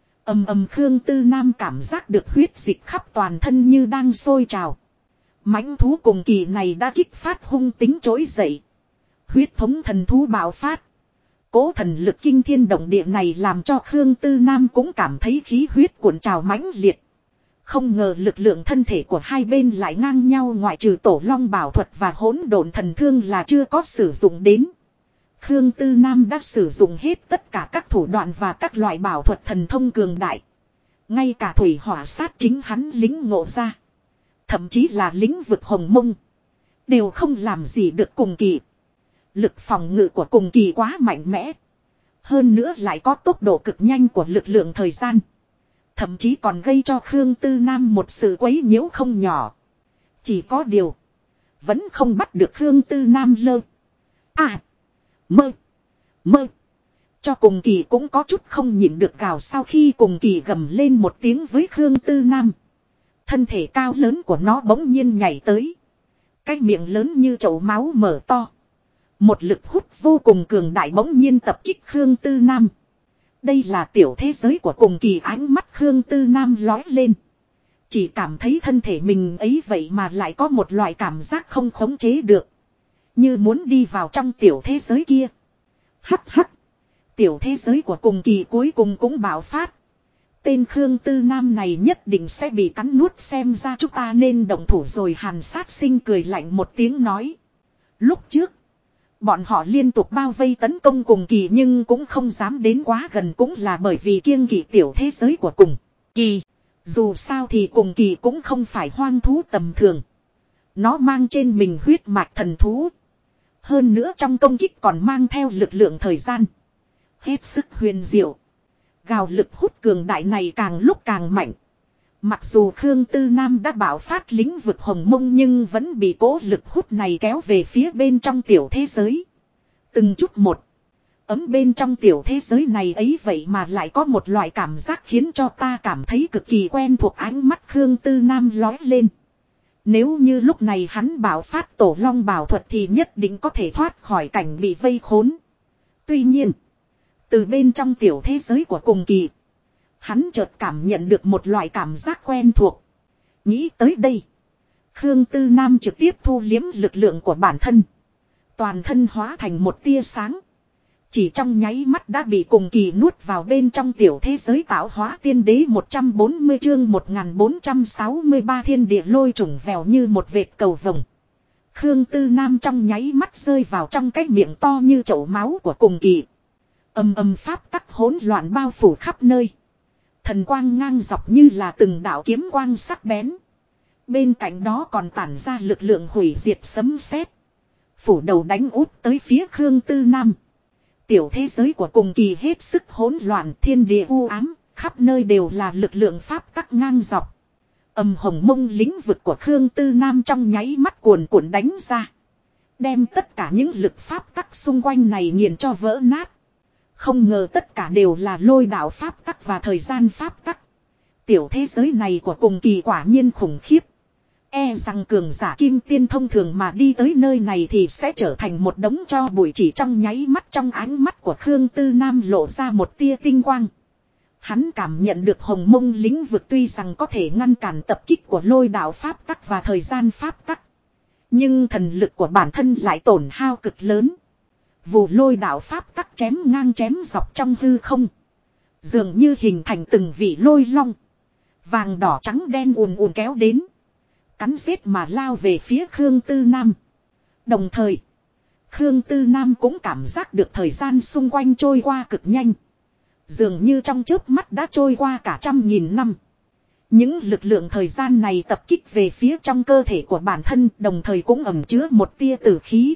Khương Tư Nam cảm giác được huyết dịch khắp toàn thân như đang sôi trào. Mãnh thú cùng kỳ này đã kích phát hung tính trỗi dậy. Huyết thống thần thú bạo phát. Cố thần lực kinh thiên động địa này làm cho Khương Tư Nam cũng cảm thấy khí huyết cuộn trào mãnh liệt. Không ngờ lực lượng thân thể của hai bên lại ngang nhau, ngoại trừ Tổ Long Bảo Thuật và Hỗn Độn Thần Thương là chưa có sử dụng đến. Khương Tư Nam đã sử dụng hết tất cả các thủ đoạn và các loại bảo thuật thần thông cường đại. Ngay cả thủy hỏa sát chính hắn lính ngộ ra. Thậm chí là lĩnh vực hồng mông. Đều không làm gì được cùng kỳ. Lực phòng ngự của cùng kỳ quá mạnh mẽ. Hơn nữa lại có tốc độ cực nhanh của lực lượng thời gian. Thậm chí còn gây cho Khương Tư Nam một sự quấy nhiễu không nhỏ. Chỉ có điều. Vẫn không bắt được Khương Tư Nam lơ. Mơ. Cho cùng kỳ cũng có chút không nhịn được gào sau khi cùng kỳ gầm lên một tiếng với Khương Tư Nam. Thân thể cao lớn của nó bỗng nhiên nhảy tới. Cái miệng lớn như chậu máu mở to. Một lực hút vô cùng cường đại bỗng nhiên tập kích Khương Tư Nam. Đây là tiểu thế giới của cùng kỳ, ánh mắt Khương Tư Nam lói lên. Chỉ cảm thấy thân thể mình ấy vậy mà lại có một loại cảm giác không khống chế được. Như muốn đi vào trong tiểu thế giới kia. Hắc hắc. Tiểu thế giới của cùng kỳ cuối cùng cũng bạo phát. Tên Khương Tư Nam này nhất định sẽ bị cắn nuốt, xem ra chúng ta nên động thủ rồi. Hàn Sát Sinh cười lạnh một tiếng nói. Lúc trước, bọn họ liên tục bao vây tấn công cùng kỳ nhưng cũng không dám đến quá gần, cũng là bởi vì kiêng kỵ tiểu thế giới của cùng kỳ. Dù sao thì cùng kỳ cũng không phải hoang thú tầm thường. Nó mang trên mình huyết mạch thần thú. Hơn nữa trong công kích còn mang theo lực lượng thời gian. Hết sức huyền diệu. Gào lực hút cường đại này càng lúc càng mạnh. Mặc dù Khương Tư Nam đã bạo phát lĩnh vực hồng mông nhưng vẫn bị cố lực hút này kéo về phía bên trong tiểu thế giới. Từng chút một. Ấm bên trong tiểu thế giới này ấy vậy mà lại có một loại cảm giác khiến cho ta cảm thấy cực kỳ quen thuộc. Ánh mắt Khương Tư Nam lói lên. Nếu như lúc này hắn bạo phát tổ long bảo thuật thì nhất định có thể thoát khỏi cảnh bị vây khốn. Tuy nhiên, từ bên trong tiểu thế giới của cùng kỳ, hắn chợt cảm nhận được một loại cảm giác quen thuộc. Nghĩ tới đây, Khương Tư Nam trực tiếp thu liếm lực lượng của bản thân. Toàn thân hóa thành một tia sáng. Chỉ trong nháy mắt đã bị cùng kỳ nuốt vào bên trong tiểu thế giới tạo hóa tiên đế 140 chương 1463 thiên địa lôi trùng vèo như một vệt cầu vồng. Khương Tư Nam trong nháy mắt rơi vào trong cái miệng to như chậu máu của cùng kỳ. Âm âm pháp tắc hỗn loạn bao phủ khắp nơi. Thần quang ngang dọc như là từng đạo kiếm quang sắc bén. Bên cạnh đó còn tản ra lực lượng hủy diệt sấm sét, phủ đầu đánh úp tới phía Khương Tư Nam. Tiểu thế giới của cùng kỳ hết sức hỗn loạn, thiên địa u ám, khắp nơi đều là lực lượng pháp tắc ngang dọc. Hồng mông lĩnh vực của Khương Tư Nam trong nháy mắt cuồn cuộn đánh ra. Đem tất cả những lực pháp tắc xung quanh này nghiền cho vỡ nát. Không ngờ tất cả đều là lôi đạo pháp tắc và thời gian pháp tắc. Tiểu thế giới này của cùng kỳ quả nhiên khủng khiếp. E rằng cường giả kim tiên thông thường mà đi tới nơi này thì sẽ trở thành một đống tro bụi. Chỉ trong nháy mắt, trong ánh mắt của Khương Tư Nam lộ ra một tia tinh quang. Hắn cảm nhận được hồng mông lĩnh vực tuy rằng có thể ngăn cản tập kích của lôi đạo pháp tắc và thời gian pháp tắc. Nhưng thần lực của bản thân lại tổn hao cực lớn. Vụ lôi đạo pháp tắc chém ngang chém dọc trong hư không. Dường như hình thành từng vị lôi long. Vàng đỏ trắng đen ùn ùn kéo đến. Cắn giết mà lao về phía Khương Tư Nam. Đồng thời, Khương Tư Nam cũng cảm giác được thời gian xung quanh trôi qua cực nhanh. Dường như trong chớp mắt đã trôi qua cả 100.000 năm. Những lực lượng thời gian này tập kích về phía trong cơ thể của bản thân, đồng thời cũng ẩn chứa một tia tử khí.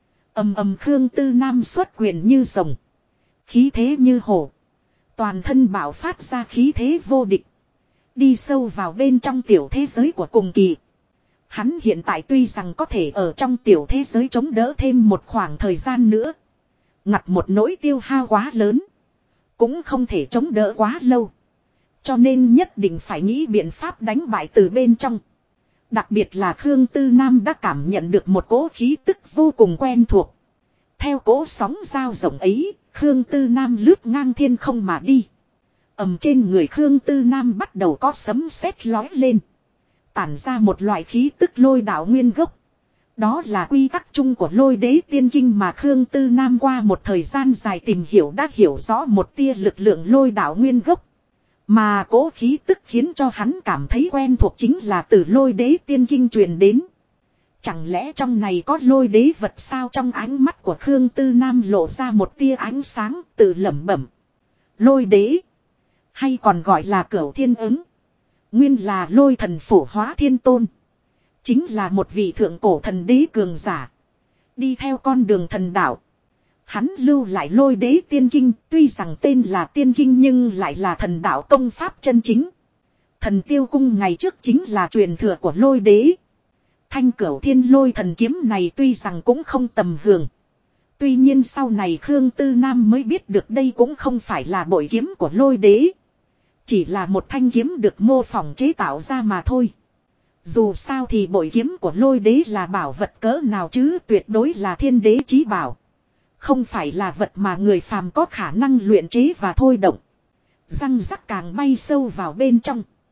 Khương Tư Nam xuất quyền như rồng. Khí thế như hổ. Toàn thân bạo phát ra khí thế vô địch. Đi sâu vào bên trong tiểu thế giới của cùng kỳ. Hắn hiện tại tuy rằng có thể ở trong tiểu thế giới chống đỡ thêm một khoảng thời gian nữa. Ngặt một nỗi tiêu hao quá lớn. Cũng không thể chống đỡ quá lâu. Cho nên nhất định phải nghĩ biện pháp đánh bại từ bên trong. Đặc biệt là Khương Tư Nam đã cảm nhận được một cỗ khí tức vô cùng quen thuộc. Theo cỗ sóng dao rộng ấy, Khương Tư Nam lướt ngang thiên không mà đi. Trên người Khương Tư Nam bắt đầu có sấm sét lói lên. Tản ra một loại khí tức lôi đạo nguyên gốc. Đó là quy tắc chung của lôi đế tiên kinh mà Khương Tư Nam qua một thời gian dài tìm hiểu đã hiểu rõ một tia lực lượng lôi đạo nguyên gốc. Mà cố khí tức khiến cho hắn cảm thấy quen thuộc chính là từ lôi đế tiên kinh truyền đến. Chẳng lẽ trong này có lôi đế vật sao? Trong ánh mắt của Khương Tư Nam lộ ra một tia ánh sáng, tự lẩm bẩm. Lôi đế, hay còn gọi là Cửu Thiên Ứng, nguyên là lôi thần phổ hóa thiên tôn. Chính là một vị thượng cổ thần đế cường giả. Đi theo con đường thần đạo. Hắn lưu lại lôi đế tiên kinh, tuy rằng tên là tiên kinh nhưng lại là thần đạo công pháp chân chính. Thần tiêu cung ngày trước chính là truyền thừa của lôi đế. Thanh Cửu Thiên lôi thần kiếm này tuy rằng cũng không tầm thường. Tuy nhiên sau này Khương Tư Nam mới biết được đây cũng không phải là bội kiếm của lôi đế. Chỉ là một thanh kiếm được mô phỏng chế tạo ra mà thôi. Dù sao thì bội kiếm của lôi đế là bảo vật cỡ nào chứ, tuyệt đối là thiên đế chí bảo. Không phải là vật mà người phàm có khả năng luyện chế và thôi động. Răng rắc càng bay sâu vào bên trong.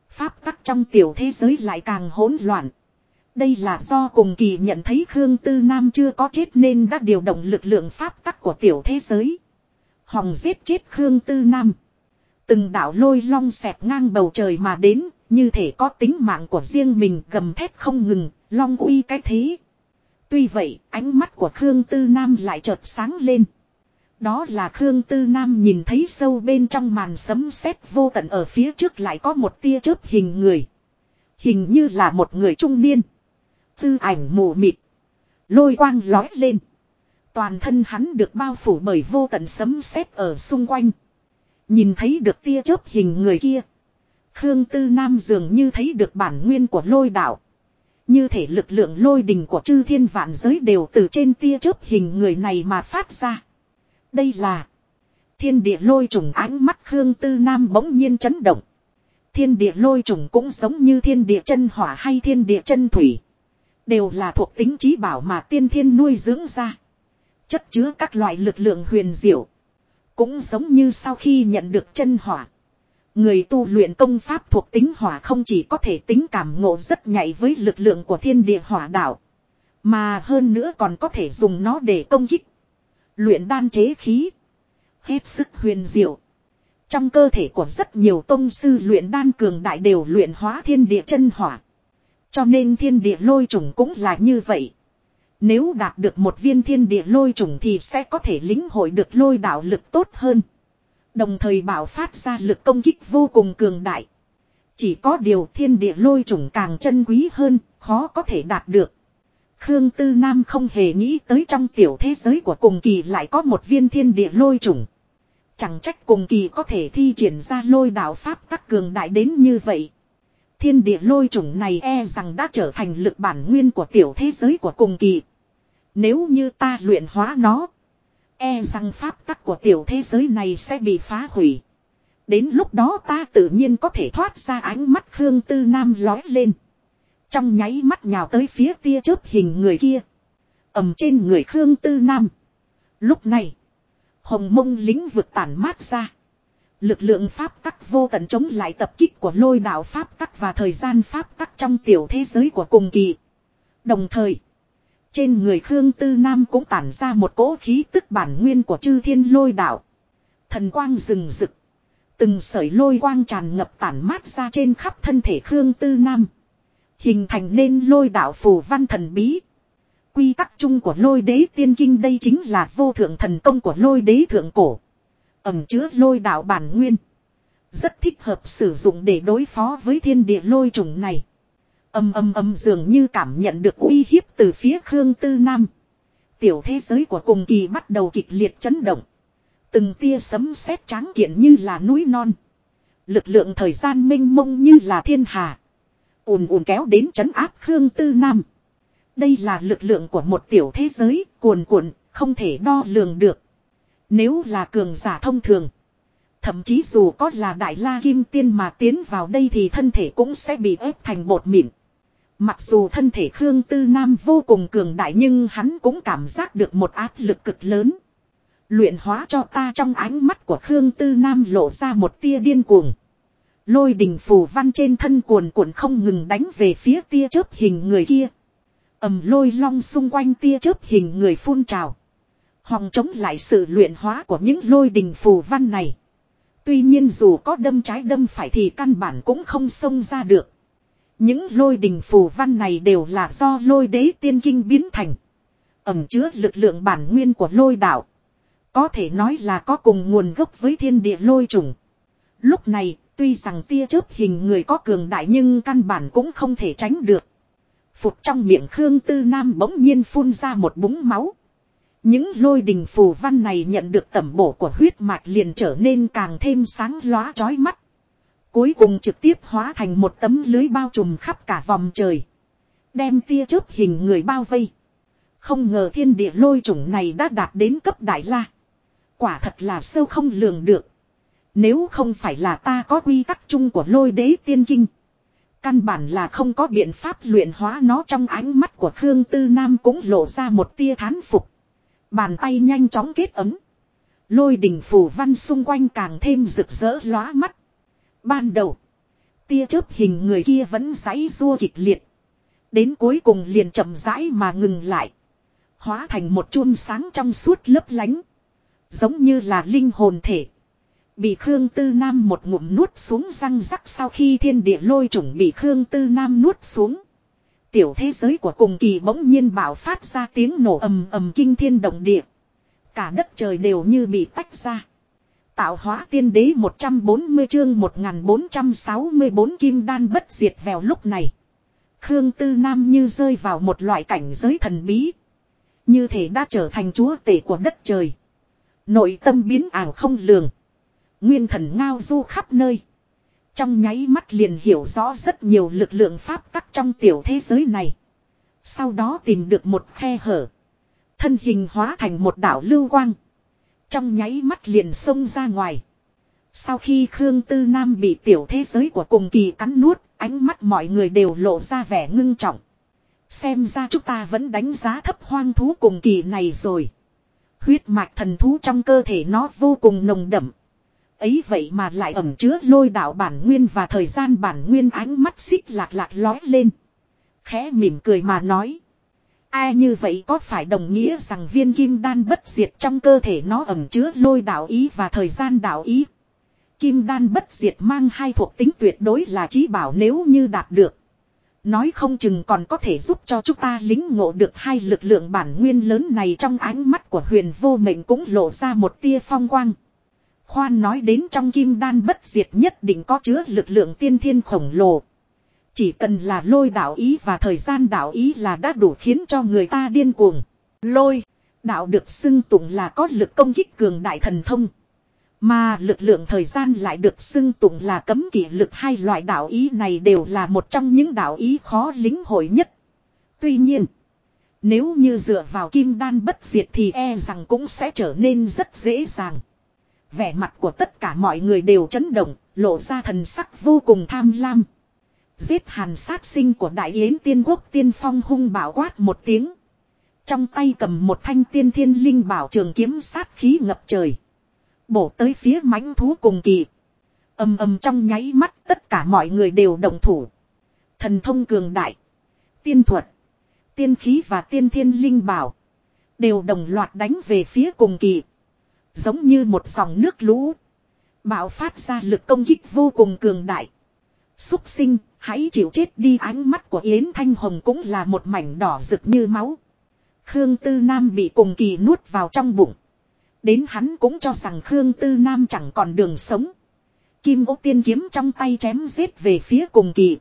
Pháp tắc trong tiểu thế giới lại càng hỗn loạn. Đây là do cùng kỳ nhận thấy Khương Tư Nam chưa có chết nên đã điều động lực lượng pháp tắc của tiểu thế giới. Hòng giết chết Khương Tư Nam. Từng đạo lôi long xẹt ngang bầu trời mà đến, như thể có tính mạng của riêng mình, gầm thét không ngừng, long uy cái thế. Tuy vậy, ánh mắt của Khương Tư Nam lại chợt sáng lên. Đó là Khương Tư Nam nhìn thấy sâu bên trong màn sấm sét vô tận ở phía trước lại có một tia chớp hình người. Hình như là một người trung niên. Tư ảnh mù mịt. Lôi quang lói lên. Toàn thân hắn được bao phủ bởi vô tận sấm sét ở xung quanh. Nhìn thấy được tia chớp hình người kia. Khương Tư Nam dường như thấy được bản nguyên của lôi đạo. Như thể lực lượng lôi đình của chư thiên vạn giới đều từ trên tia chớp hình người này mà phát ra. Đây là thiên địa lôi trùng. Ánh mắt Khương Tư Nam bỗng nhiên chấn động. Thiên địa lôi trùng cũng giống như thiên địa chân hỏa hay thiên địa chân thủy. Đều là thuộc tính chí bảo mà tiên thiên nuôi dưỡng ra. Chất chứa các loại lực lượng huyền diệu. Cũng giống như sau khi nhận được chân hỏa. Người tu luyện công pháp thuộc tính hỏa không chỉ có thể tính cảm ngộ rất nhạy với lực lượng của thiên địa hỏa đạo. Mà hơn nữa còn có thể dùng nó để công kích. Luyện đan chế khí. Hết sức huyền diệu. Trong cơ thể của rất nhiều tông sư luyện đan cường đại đều luyện hóa thiên địa chân hỏa. Cho nên thiên địa lôi trùng cũng là như vậy. Nếu đạt được một viên thiên địa lôi trùng thì sẽ có thể lĩnh hội được lôi đạo lực tốt hơn. Đồng thời bảo phát ra lực công kích vô cùng cường đại. Chỉ có điều thiên địa lôi trùng càng chân quý hơn, khó có thể đạt được. Khương Tư Nam không hề nghĩ tới trong tiểu thế giới của cùng kỳ lại có một viên thiên địa lôi trùng. Chẳng trách cùng kỳ có thể thi triển ra lôi đạo pháp tắc cường đại đến như vậy. Thiên địa lôi trùng này e rằng đã trở thành lực bản nguyên của tiểu thế giới của cùng kỳ. Nếu như ta luyện hóa nó, e rằng pháp tắc của tiểu thế giới này sẽ bị phá hủy. Đến lúc đó ta tự nhiên có thể thoát ra. Ánh mắt Khương Tư Nam lói lên. Trong nháy mắt nhào tới phía tia chớp hình người kia. Ầm trên người Khương Tư Nam. Lúc này, hồng mông lĩnh vực tản mát ra. Lực lượng pháp tắc vô tận chống lại tập kích của lôi đạo pháp tắc và thời gian pháp tắc trong tiểu thế giới của cùng kỳ. Đồng thời, trên người Khương Tư Nam cũng tản ra một cỗ khí tức bản nguyên của chư thiên lôi đạo. Thần quang rừng rực. Từng sợi lôi quang tràn ngập tản mát ra trên khắp thân thể Khương Tư Nam. Hình thành nên lôi đạo phù văn thần bí. Quy tắc chung của lôi đế tiên kinh đây chính là vô thượng thần công của lôi đế thượng cổ. Ẩn chứa lôi đạo bản nguyên. Rất thích hợp sử dụng để đối phó với thiên địa lôi trùng này. Dường như cảm nhận được uy hiếp từ phía Khương Tư Nam. Tiểu thế giới của cùng kỳ bắt đầu kịch liệt chấn động. Từng tia sấm sét tráng kiện như là núi non. Lực lượng thời gian mênh mông như là thiên hà. Ùn ùn kéo đến trấn áp Khương Tư Nam. Đây là lực lượng của một tiểu thế giới cuồn cuộn, không thể đo lường được. Nếu là cường giả thông thường, thậm chí dù có là Đại La Kim Tiên mà tiến vào đây thì thân thể cũng sẽ bị ép thành bột mịn. Mặc dù thân thể Khương Tư Nam vô cùng cường đại nhưng hắn cũng cảm giác được một áp lực cực lớn. Luyện hóa cho ta. Trong ánh mắt của Khương Tư Nam lộ ra một tia điên cuồng. Lôi đình phù văn trên thân cuồn cuộn không ngừng đánh về phía tia chớp hình người kia. Lôi long xung quanh tia chớp hình người phun trào. Hòng chống lại sự luyện hóa của những lôi đình phù văn này. Tuy nhiên dù có đâm trái đâm phải thì căn bản cũng không xông ra được. Những lôi đình phù văn này đều là do lôi đế tiên kinh biến thành. Ẩn chứa lực lượng bản nguyên của lôi đạo. Có thể nói là có cùng nguồn gốc với thiên địa lôi trùng. Lúc này, tuy rằng tia chớp hình người có cường đại nhưng căn bản cũng không thể tránh được. Phụt trong miệng Khương Tư Nam bỗng nhiên phun ra một búng máu. Những lôi đình phù văn này nhận được tẩm bổ của huyết mạch liền trở nên càng thêm sáng lóa chói mắt. Cuối cùng trực tiếp hóa thành một tấm lưới bao trùm khắp cả vòng trời. Đem tia chớp hình người bao vây. Không ngờ thiên địa lôi chủng này đã đạt đến cấp đại la. Quả thật là sâu không lường được. Nếu không phải là ta có quy tắc chung của lôi đế tiên kinh. Căn bản là không có biện pháp luyện hóa nó. Trong ánh mắt của Khương Tư Nam cũng lộ ra một tia thán phục. Bàn tay nhanh chóng kết ấm. Lôi đình phù văn xung quanh càng thêm rực rỡ lóa mắt. Ban đầu, Tia chớp hình người kia vẫn giãy giụa kịch liệt. Đến cuối cùng liền chậm rãi mà ngừng lại. Hóa thành một chum sáng trong suốt lấp lánh. Giống như là linh hồn thể. Bị Khương Tư Nam một ngụm nuốt xuống răng rắc sau khi thiên địa lôi chủng bị Khương Tư Nam nuốt xuống. Tiểu thế giới của cùng kỳ bỗng nhiên bạo phát ra tiếng nổ ầm ầm kinh thiên động địa. Cả đất trời đều như bị tách ra. Tạo hóa tiên đế 140 chương 1464 kim đan bất diệt vào lúc này. Khương Tư Nam như rơi vào một loại cảnh giới thần bí. Như thể đã trở thành chúa tể của đất trời. Nội tâm biến ảo không lường. Nguyên thần ngao du khắp nơi. Trong nháy mắt liền hiểu rõ rất nhiều lực lượng pháp tắc trong tiểu thế giới này. Sau đó tìm được một khe hở. Thân hình hóa thành một đạo lưu quang. Trong nháy mắt liền xông ra ngoài. Sau khi Khương Tư Nam bị tiểu thế giới của cùng kỳ cắn nuốt, ánh mắt mọi người đều lộ ra vẻ ngưng trọng. Xem ra chúng ta vẫn đánh giá thấp hoang thú cùng kỳ này rồi. Huyết mạch thần thú trong cơ thể nó vô cùng nồng đậm. Ấy vậy mà lại ẩn chứa lôi đạo bản nguyên và thời gian bản nguyên, ánh mắt xích lạc lạc lói lên. Khẽ mỉm cười mà nói. Ai như vậy có phải đồng nghĩa rằng viên kim đan bất diệt trong cơ thể nó ẩn chứa lôi đạo ý và thời gian đạo ý. Kim đan bất diệt mang hai thuộc tính tuyệt đối là chí bảo, nếu như đạt được. Nói không chừng còn có thể giúp cho chúng ta lính ngộ được hai lực lượng bản nguyên lớn này. Trong ánh mắt của Huyền Vô Mệnh cũng lộ ra một tia phong quang. Khoan nói đến trong kim đan bất diệt nhất định có chứa lực lượng tiên thiên khổng lồ. Chỉ cần là lôi đạo ý và thời gian đạo ý là đã đủ khiến cho người ta điên cuồng. Lôi đạo được xưng tụng là có lực công kích cường đại thần thông. Mà lực lượng thời gian lại được xưng tụng là cấm kỵ lực. Hai loại đạo ý này đều là một trong những đạo ý khó lĩnh hội nhất. Tuy nhiên, nếu như dựa vào kim đan bất diệt thì e rằng cũng sẽ trở nên rất dễ dàng. Vẻ mặt của tất cả mọi người đều chấn động, lộ ra thần sắc vô cùng tham lam. Giết Hàn sát sinh của Đại Yến Tiên Quốc Tiên Phong hung bạo quát một tiếng. Trong tay cầm một thanh tiên thiên linh bảo trường kiếm, sát khí ngập trời. Bổ tới phía mãnh thú cùng kỳ. Ầm ầm, trong nháy mắt tất cả mọi người đều động thủ. Thần thông cường đại, tiên thuật, tiên khí và tiên thiên linh bảo đều đồng loạt đánh về phía cùng kỳ. Giống như một dòng nước lũ, bạo phát ra lực công kích vô cùng cường đại. Súc sinh, hãy chịu chết đi. Ánh mắt của Yến Thanh Hồng cũng là một mảnh đỏ rực như máu. Khương Tư Nam bị cùng kỳ nuốt vào trong bụng. Đến hắn cũng cho rằng Khương Tư Nam chẳng còn đường sống. Kim Ô Tiên kiếm trong tay chém giết về phía cùng kỳ.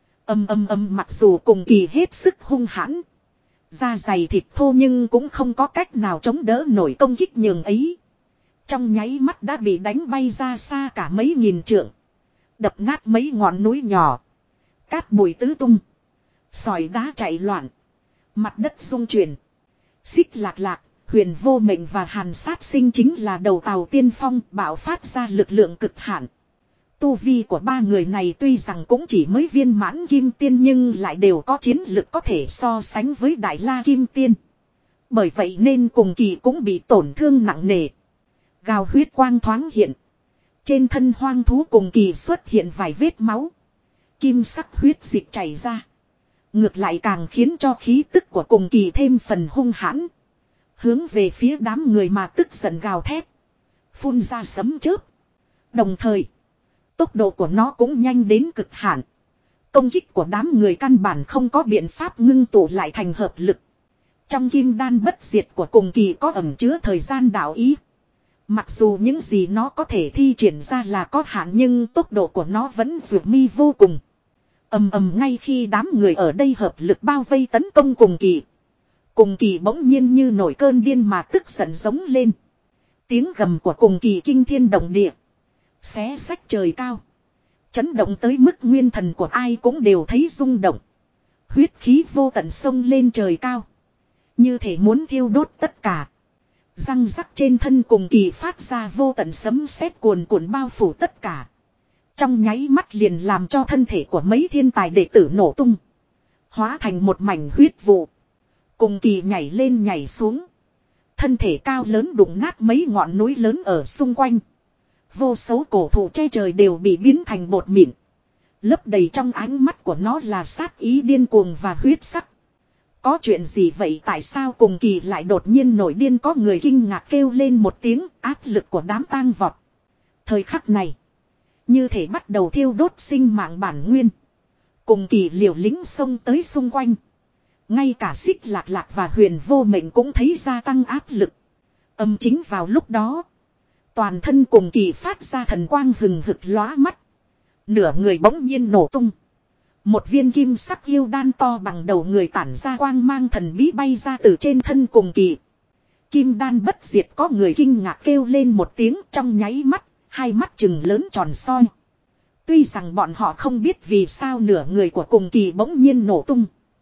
Mặc dù cùng kỳ hết sức hung hãn, da dày thịt thô, nhưng cũng không có cách nào chống đỡ nổi công kích nhường ấy. Trong nháy mắt đã bị đánh bay ra xa cả mấy nghìn trượng. Đập nát mấy ngọn núi nhỏ. Cát bụi tứ tung. Sỏi đá chạy loạn. Mặt đất rung chuyển. Xích lạc lạc, Huyền Vô Mệnh và Hàn sát sinh chính là đầu tàu tiên phong, bạo phát ra lực lượng cực hạn. Tu vi của ba người này tuy rằng cũng chỉ mới viên mãn kim tiên, nhưng lại đều có chiến lực có thể so sánh với Đại La Kim Tiên. Bởi vậy nên cùng kỳ cũng bị tổn thương nặng nề. Gào huyết quang thoáng hiện. Trên thân hoang thú cùng kỳ xuất hiện vài vết máu. Kim sắc huyết dịch chảy ra. Ngược lại càng khiến cho khí tức của cùng kỳ thêm phần hung hãn. Hướng về phía đám người mà tức giận gào thét. Phun ra sấm chớp. Đồng thời, tốc độ của nó cũng nhanh đến cực hạn. Công kích của đám người căn bản không có biện pháp ngưng tụ lại thành hợp lực. Trong kim đan bất diệt của cùng kỳ có ẩn chứa thời gian đạo ý. Mặc dù những gì nó có thể thi triển ra là có hạn, nhưng tốc độ của nó vẫn vượt mi vô cùng. Ngay khi đám người ở đây hợp lực bao vây tấn công cùng kỳ. Cùng kỳ bỗng nhiên như nổi cơn điên mà tức giận giống lên. Tiếng gầm của cùng kỳ kinh thiên động địa. Xé xách trời cao. Chấn động tới mức nguyên thần của ai cũng đều thấy rung động. Huyết khí vô tận sông lên trời cao. Như thể muốn thiêu đốt tất cả. Răng rắc trên thân cùng kỳ phát ra vô tận sấm sét cuồn cuộn bao phủ tất cả. Trong nháy mắt liền làm cho thân thể của mấy thiên tài đệ tử nổ tung. Hóa thành một mảnh huyết vụ. Cùng kỳ nhảy lên nhảy xuống. Thân thể cao lớn đụng nát mấy ngọn núi lớn ở xung quanh. Vô số cổ thụ che trời đều bị biến thành bột mịn. Lấp đầy trong ánh mắt của nó là sát ý điên cuồng và huyết sắc. Có chuyện gì vậy, tại sao Cùng Kỳ lại đột nhiên nổi điên, có người kinh ngạc kêu lên một tiếng, áp lực của đám tang vọt. Thời khắc này, như thể bắt đầu thiêu đốt sinh mạng bản nguyên. Cùng Kỳ liều lĩnh xông tới xung quanh. Ngay cả Xích Lạc Lạc và Huyền Vô Mệnh cũng thấy gia tăng áp lực. Chính vào lúc đó, toàn thân Cùng Kỳ phát ra thần quang hừng hực lóa mắt. Nửa người bỗng nhiên nổ tung. Một viên kim sắc yêu đan to bằng đầu người tản ra quang mang thần bí bay ra từ trên thân Cùng Kỳ. Kim đan bất diệt, có người kinh ngạc kêu lên một tiếng, trong nháy mắt, hai mắt trừng lớn tròn soi. Tuy rằng bọn họ không biết vì sao nửa người của Cùng Kỳ bỗng nhiên nổ tung.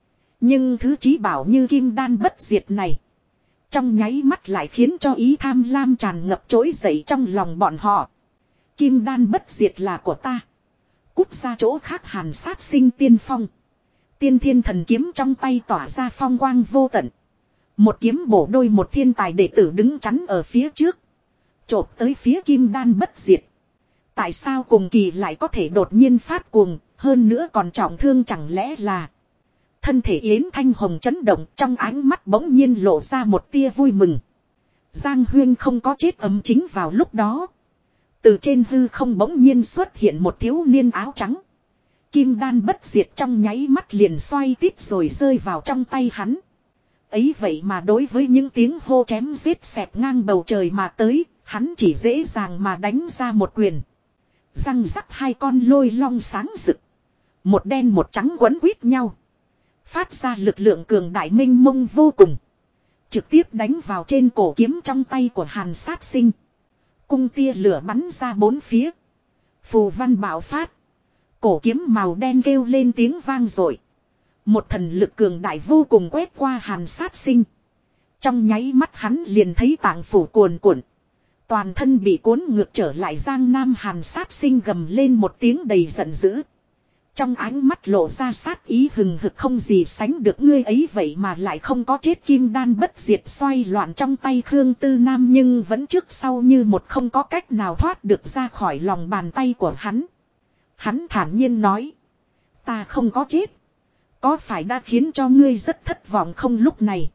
Nhưng thứ chí bảo như kim đan bất diệt này, trong nháy mắt lại khiến cho ý tham lam tràn ngập trỗi dậy trong lòng bọn họ. Kim đan bất diệt là của ta. Cút ra chỗ khác. Hàn Sát Sinh tiên phong. Tiên Thiên Thần kiếm trong tay tỏa ra phong quang vô tận. Một kiếm bổ đôi một thiên tài đệ tử đứng chắn ở phía trước. Chộp tới phía kim đan bất diệt. Tại sao Cùng Kỳ lại có thể đột nhiên phát cuồng, hơn nữa còn trọng thương, chẳng lẽ là... Thân thể Yến Thanh Hồng chấn động, trong ánh mắt bỗng nhiên lộ ra một tia vui mừng. Giang Huyên không có chết. Chính vào lúc đó, từ trên hư không bỗng nhiên xuất hiện một thiếu niên áo trắng. Kim đan bất diệt trong nháy mắt liền xoay tít rồi rơi vào trong tay hắn. Ấy vậy mà đối với những tiếng hô chém giết xẹt ngang bầu trời mà tới, hắn chỉ dễ dàng mà đánh ra một quyền. Răng rắc, hai con lôi long sáng rực. Một đen một trắng quấn quýt nhau. Phát ra lực lượng cường đại mênh mông vô cùng. Trực tiếp đánh vào trên cổ kiếm trong tay của Hàn Sát Sinh. Cung tia lửa bắn ra bốn phía. Phù văn bạo phát. Cổ kiếm màu đen kêu lên tiếng vang dội. Một thần lực cường đại vô cùng quét qua Hàn Sát Sinh. Trong nháy mắt hắn liền thấy tạng phủ cuồn cuộn. Toàn thân bị cuốn ngược trở lại. Giang Nam Hàn Sát Sinh gầm lên một tiếng đầy giận dữ. Trong ánh mắt lộ ra sát ý hừng hực không gì sánh được. Ngươi ấy vậy mà lại không có chết. Kim đan bất diệt xoay loạn trong tay Khương Tư Nam, nhưng vẫn trước sau như một, không có cách nào thoát được ra khỏi lòng bàn tay của hắn. Hắn thản nhiên nói: ta không có chết. Có phải đã khiến cho ngươi rất thất vọng không? Lúc này,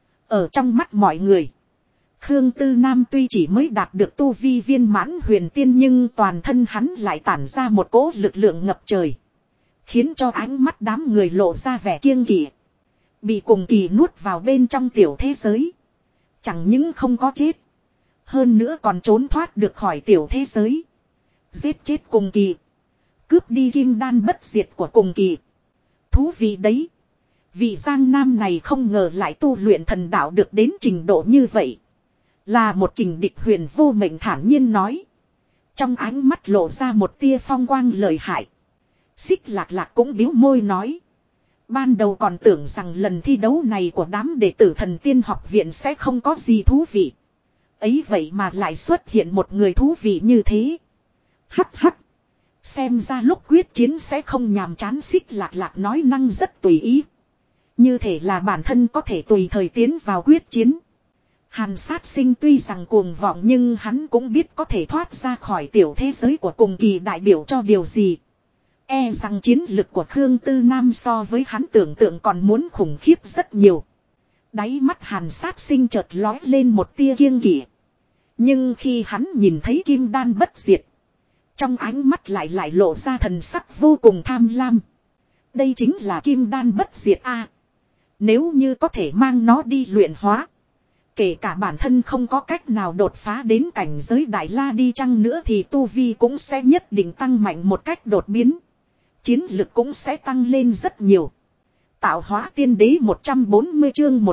ở trong mắt mọi người, Khương Tư Nam tuy chỉ mới đạt được tu vi viên mãn huyền tiên, nhưng toàn thân hắn lại tản ra một cỗ lực lượng ngập trời, khiến cho ánh mắt đám người lộ ra vẻ kiêng kỵ. Bị Cùng Kỳ nuốt vào bên trong tiểu thế giới, chẳng những không có chết, hơn nữa còn trốn thoát được khỏi tiểu thế giới. Giết chết Cùng Kỳ, cướp đi kim đan bất diệt của Cùng Kỳ. Thú vị đấy. Vị Giang Nam này không ngờ lại tu luyện thần đạo được đến trình độ như vậy. Là một kình địch. Huyền Vô Mệnh thản nhiên nói. Trong ánh mắt lộ ra một tia phong quang lợi hại. Xích Lạc Lạc cũng bĩu môi nói. Ban đầu còn tưởng rằng lần thi đấu này của đám đệ tử Thần Tiên học viện sẽ không có gì thú vị. Ấy vậy mà lại xuất hiện một người thú vị như thế. Hắc hắc. Xem ra lúc quyết chiến sẽ không nhàm chán. Xích Lạc Lạc nói năng rất tùy ý. Như thể là bản thân có thể tùy thời tiến vào quyết chiến. Hàn Sát Sinh tuy rằng cuồng vọng, nhưng hắn cũng biết có thể thoát ra khỏi tiểu thế giới của Cùng Kỳ đại biểu cho điều gì. E rằng chiến lực của Khương Tư Nam so với hắn tưởng tượng còn muốn khủng khiếp rất nhiều. Đáy mắt Hàn Sát Sinh chợt lói lên một tia kiêng kỵ. Nhưng khi hắn nhìn thấy kim đan bất diệt, trong ánh mắt lại lộ ra thần sắc vô cùng tham lam. Đây chính là kim đan bất diệt a. Nếu như có thể mang nó đi luyện hóa, kể cả bản thân không có cách nào đột phá đến cảnh giới đại la đi chăng nữa thì tu vi cũng sẽ nhất định tăng mạnh một cách đột biến. Chiến lực cũng sẽ tăng lên rất nhiều. Tạo hóa tiên đế 140 chương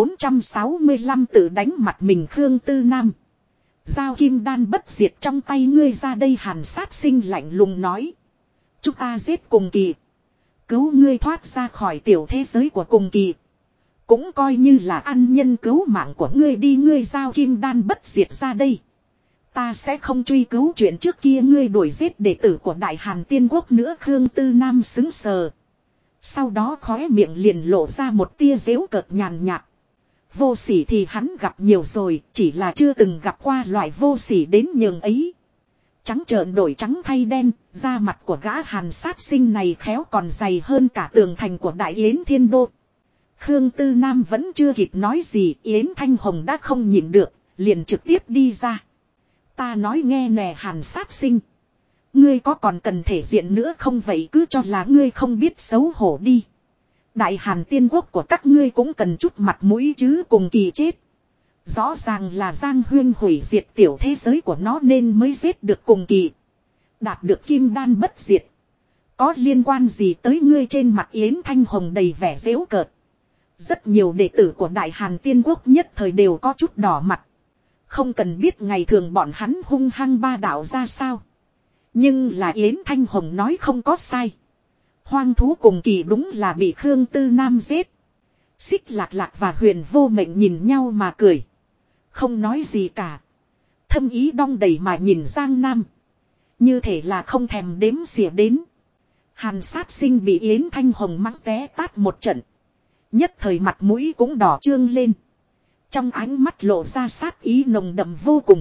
1465 tự đánh mặt mình. Khương Tư Nam, giao kim đan bất diệt trong tay ngươi ra đây. Hàn Sát Sinh lạnh lùng nói. Chúng ta giết Cùng Kỳ, cứu ngươi thoát ra khỏi tiểu thế giới của Cùng Kỳ, cũng coi như là ăn nhân cứu mạng của ngươi đi. Ngươi giao kim đan bất diệt ra đây, ta sẽ không truy cứu chuyện trước kia ngươi đuổi giết đệ tử của Đại Hàn Tiên Quốc nữa. Khương Tư Nam sững sờ, sau đó khóe miệng liền lộ ra một tia giễu cợt nhàn nhạt. Vô sỉ thì hắn gặp nhiều rồi, chỉ là chưa từng gặp qua loại vô sỉ đến nhường ấy. trắng trợn đổi trắng thay đen, da mặt của gã hàn sát sinh này khéo còn dày hơn cả tường thành của Đại Yến Thiên Đô. Khương Tư Nam vẫn chưa kịp nói gì, Yến Thanh Hồng đã không nhịn được, liền trực tiếp đi ra. Ta nói nghe nè hàn sát sinh. Ngươi có còn cần thể diện nữa không, vậy cứ cho là ngươi không biết xấu hổ đi. Đại Hàn Tiên Quốc của các ngươi cũng cần chút mặt mũi chứ, cùng kỳ chết. Rõ ràng là Giang Huyên hủy diệt tiểu thế giới của nó nên mới giết được cùng kỳ. Đạt được kim đan bất diệt. Có liên quan gì tới ngươi? Trên mặt Yến Thanh Hồng đầy vẻ giễu cợt. Rất nhiều đệ tử của Đại Hàn Tiên Quốc nhất thời đều có chút đỏ mặt. Không cần biết ngày thường bọn hắn hung hăng ba đạo ra sao. Nhưng là Yến Thanh Hồng nói không có sai. Hoang thú cùng kỳ đúng là bị Khương Tư Nam giết. Xích Lạc Lạc và Huyền Vô Mệnh nhìn nhau mà cười. Không nói gì cả. Thâm ý đong đầy mà nhìn Giang Nam. Như thể là không thèm đếm xỉa đến. Hàn sát sinh bị Yến Thanh Hồng mắng té tát một trận. Nhất thời mặt mũi cũng đỏ trương lên. Trong ánh mắt lộ ra sát ý nồng đậm vô cùng.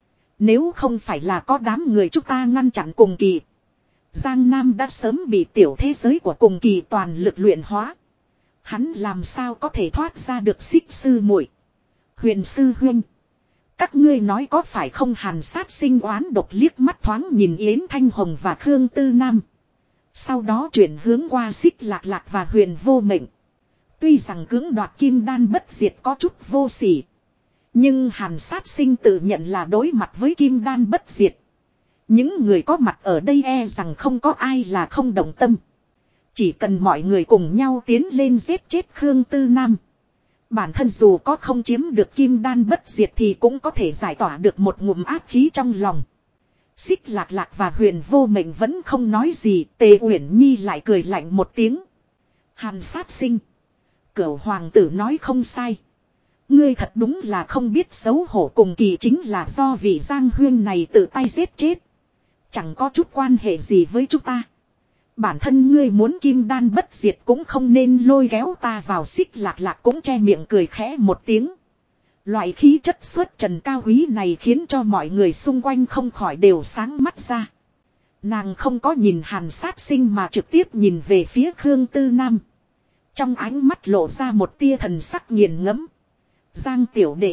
Nếu không phải là có đám người chúng ta ngăn chặn cùng kỳ. Giang Nam đã sớm bị tiểu thế giới của cùng kỳ toàn lực luyện hóa. Hắn làm sao có thể thoát ra được Xích sư muội, Huyền sư huynh. Các ngươi nói có phải không? Hàn sát sinh oán độc liếc mắt thoáng nhìn Yến Thanh Hồng và Khương Tư Nam. Sau đó chuyển hướng qua Xích Lạc Lạc và Huyền Vô Mệnh. Tuy rằng cưỡng đoạt kim đan bất diệt có chút vô sỉ. Nhưng hàn sát sinh tự nhận là đối mặt với kim đan bất diệt. Những người có mặt ở đây e rằng không có ai là không đồng tâm. Chỉ cần mọi người cùng nhau tiến lên giết chết Khương Tư Nam. Bản thân dù có không chiếm được kim đan bất diệt thì cũng có thể giải tỏa được một ngụm ác khí trong lòng. Xích Lạc Lạc và Huyền Vô Mệnh vẫn không nói gì. Tề Uyển Nhi lại cười lạnh một tiếng. Hàn sát sinh. Cửu hoàng tử nói không sai. Ngươi thật đúng là không biết xấu hổ, cùng kỳ chính là do vị Giang Huyên này tự tay giết chết. Chẳng có chút quan hệ gì với chúng ta. Bản thân ngươi muốn kim đan bất diệt cũng không nên lôi kéo ta vào. Xích Lạc Lạc cũng che miệng cười khẽ một tiếng. Loại khí chất xuất trần cao quý này khiến cho mọi người xung quanh không khỏi đều sáng mắt ra. Nàng không có nhìn hàn sát sinh mà trực tiếp nhìn về phía Khương Tư Nam. Trong ánh mắt lộ ra một tia thần sắc nghiền ngẫm. Giang tiểu đệ,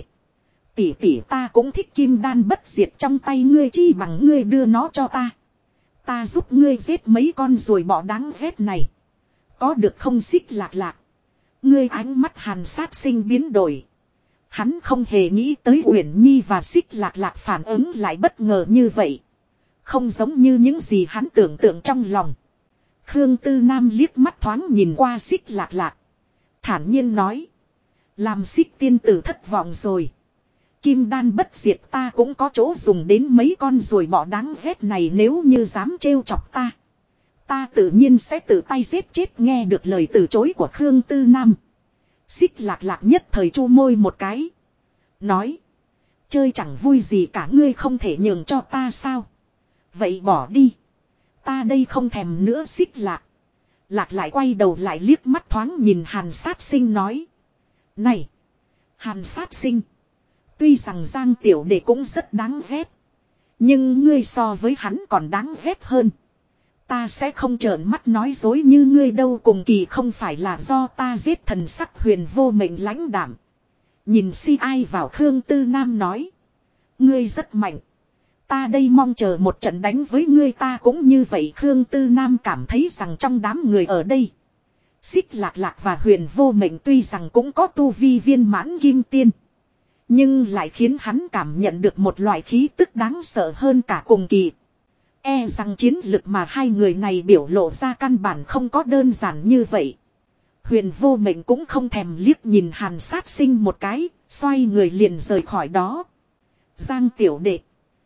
tỷ tỷ ta cũng thích kim đan bất diệt trong tay ngươi, chi bằng ngươi đưa nó cho ta. Ta giúp ngươi giết mấy con ruồi bọ đáng ghét này. Có được không? Xích Lạc Lạc. Ngươi ánh mắt hàn sát sinh biến đổi. Hắn không hề nghĩ tới Uyển Nhi và Xích Lạc Lạc phản ứng lại bất ngờ như vậy. Không giống như những gì hắn tưởng tượng trong lòng. Khương Tư Nam liếc mắt thoáng nhìn qua Xích Lạc Lạc. Thản nhiên nói. Làm Xích tiên tử thất vọng rồi. Kim đan bất diệt ta cũng có chỗ dùng đến mấy con ruồi bọ đáng ghét này, nếu như dám trêu chọc ta. Ta tự nhiên sẽ tự tay giết chết. Nghe được lời từ chối của Khương Tư Nam. Xích Lạc Lạc nhất thời chu môi một cái. Nói. Chơi chẳng vui gì cả, ngươi không thể nhường cho ta sao? Vậy bỏ đi. Ta đây không thèm nữa. Xích Lạc Lạc lại quay đầu lại liếc mắt thoáng nhìn hàn sát sinh nói. Này. Hàn sát sinh. Tuy rằng Giang tiểu đệ cũng rất đáng ghét. Nhưng ngươi so với hắn còn đáng ghét hơn. Ta sẽ không trợn mắt nói dối như ngươi đâu. Cùng kỳ không phải là do ta giết. Thần sắc Huyền Vô Mệnh lãnh đạm. Nhìn si ai vào Khương Tư Nam nói. Ngươi rất mạnh. Ta đây mong chờ một trận đánh với ngươi. Ta cũng như vậy. Khương Tư Nam cảm thấy rằng trong đám người ở đây, Xích Lạc Lạc và Huyền Vô Mệnh tuy rằng cũng có tu vi viên mãn kim tiên, nhưng lại khiến hắn cảm nhận được một loại khí tức đáng sợ hơn cả cùng kỳ. E rằng chiến lực mà hai người này biểu lộ ra căn bản không có đơn giản như vậy. Huyền Vô Mệnh cũng không thèm liếc nhìn hàn sát sinh một cái, xoay người liền rời khỏi đó. Giang tiểu đệ,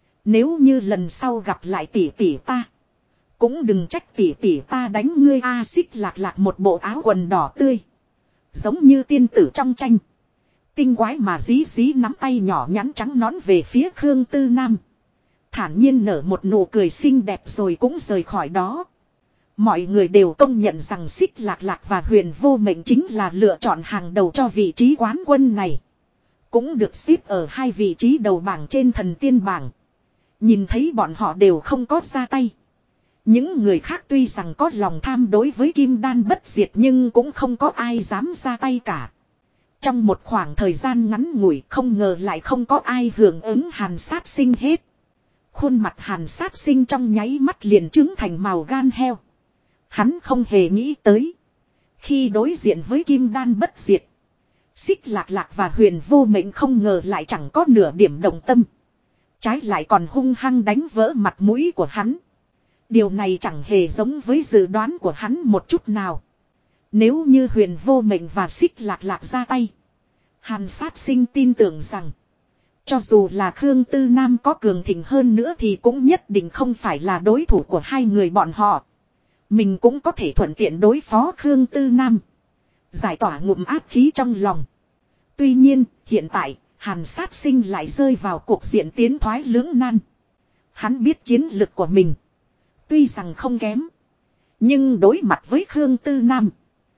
nếu như lần sau gặp lại tỷ tỷ ta, cũng đừng trách tỷ tỷ ta đánh ngươi a. Xích Lạc Lạc một bộ áo quần đỏ tươi, giống như tiên tử trong tranh. Tinh quái mà dí dí nắm tay nhỏ nhắn trắng nõn về phía Khương Tư Nam. Thản nhiên nở một nụ cười xinh đẹp rồi cũng rời khỏi đó. Mọi người đều công nhận rằng Xích Lạc Lạc và Huyền Vô Mệnh chính là lựa chọn hàng đầu cho vị trí quán quân này. Cũng được xếp ở hai vị trí đầu bảng trên thần tiên bảng. Nhìn thấy bọn họ đều không có ra tay. Những người khác tuy rằng có lòng tham đối với kim đan bất diệt nhưng cũng không có ai dám ra tay cả. Trong một khoảng thời gian ngắn ngủi không ngờ lại không có ai hưởng ứng Hàn Sát Sinh hết. Khuôn mặt Hàn Sát Sinh trong nháy mắt liền trứng thành màu gan heo. Hắn không hề nghĩ tới. Khi đối diện với kim đan bất diệt. Xích Lạc Lạc và Huyền Vô Mệnh không ngờ lại chẳng có nửa điểm động tâm. Trái lại còn hung hăng đánh vỡ mặt mũi của hắn. Điều này chẳng hề giống với dự đoán của hắn một chút nào. Nếu như Huyền Vô Mệnh và Xích Lạc Lạc ra tay. Hàn Sát Sinh tin tưởng rằng. Cho dù là Khương Tư Nam có cường thịnh hơn nữa thì cũng nhất định không phải là đối thủ của hai người bọn họ. Mình cũng có thể thuận tiện đối phó Khương Tư Nam. Giải tỏa ngụm áp khí trong lòng. Tuy nhiên, hiện tại, Hàn Sát Sinh lại rơi vào cuộc diện tiến thoái lưỡng nan. Hắn biết chiến lực của mình. Tuy rằng không kém. Nhưng đối mặt với Khương Tư Nam.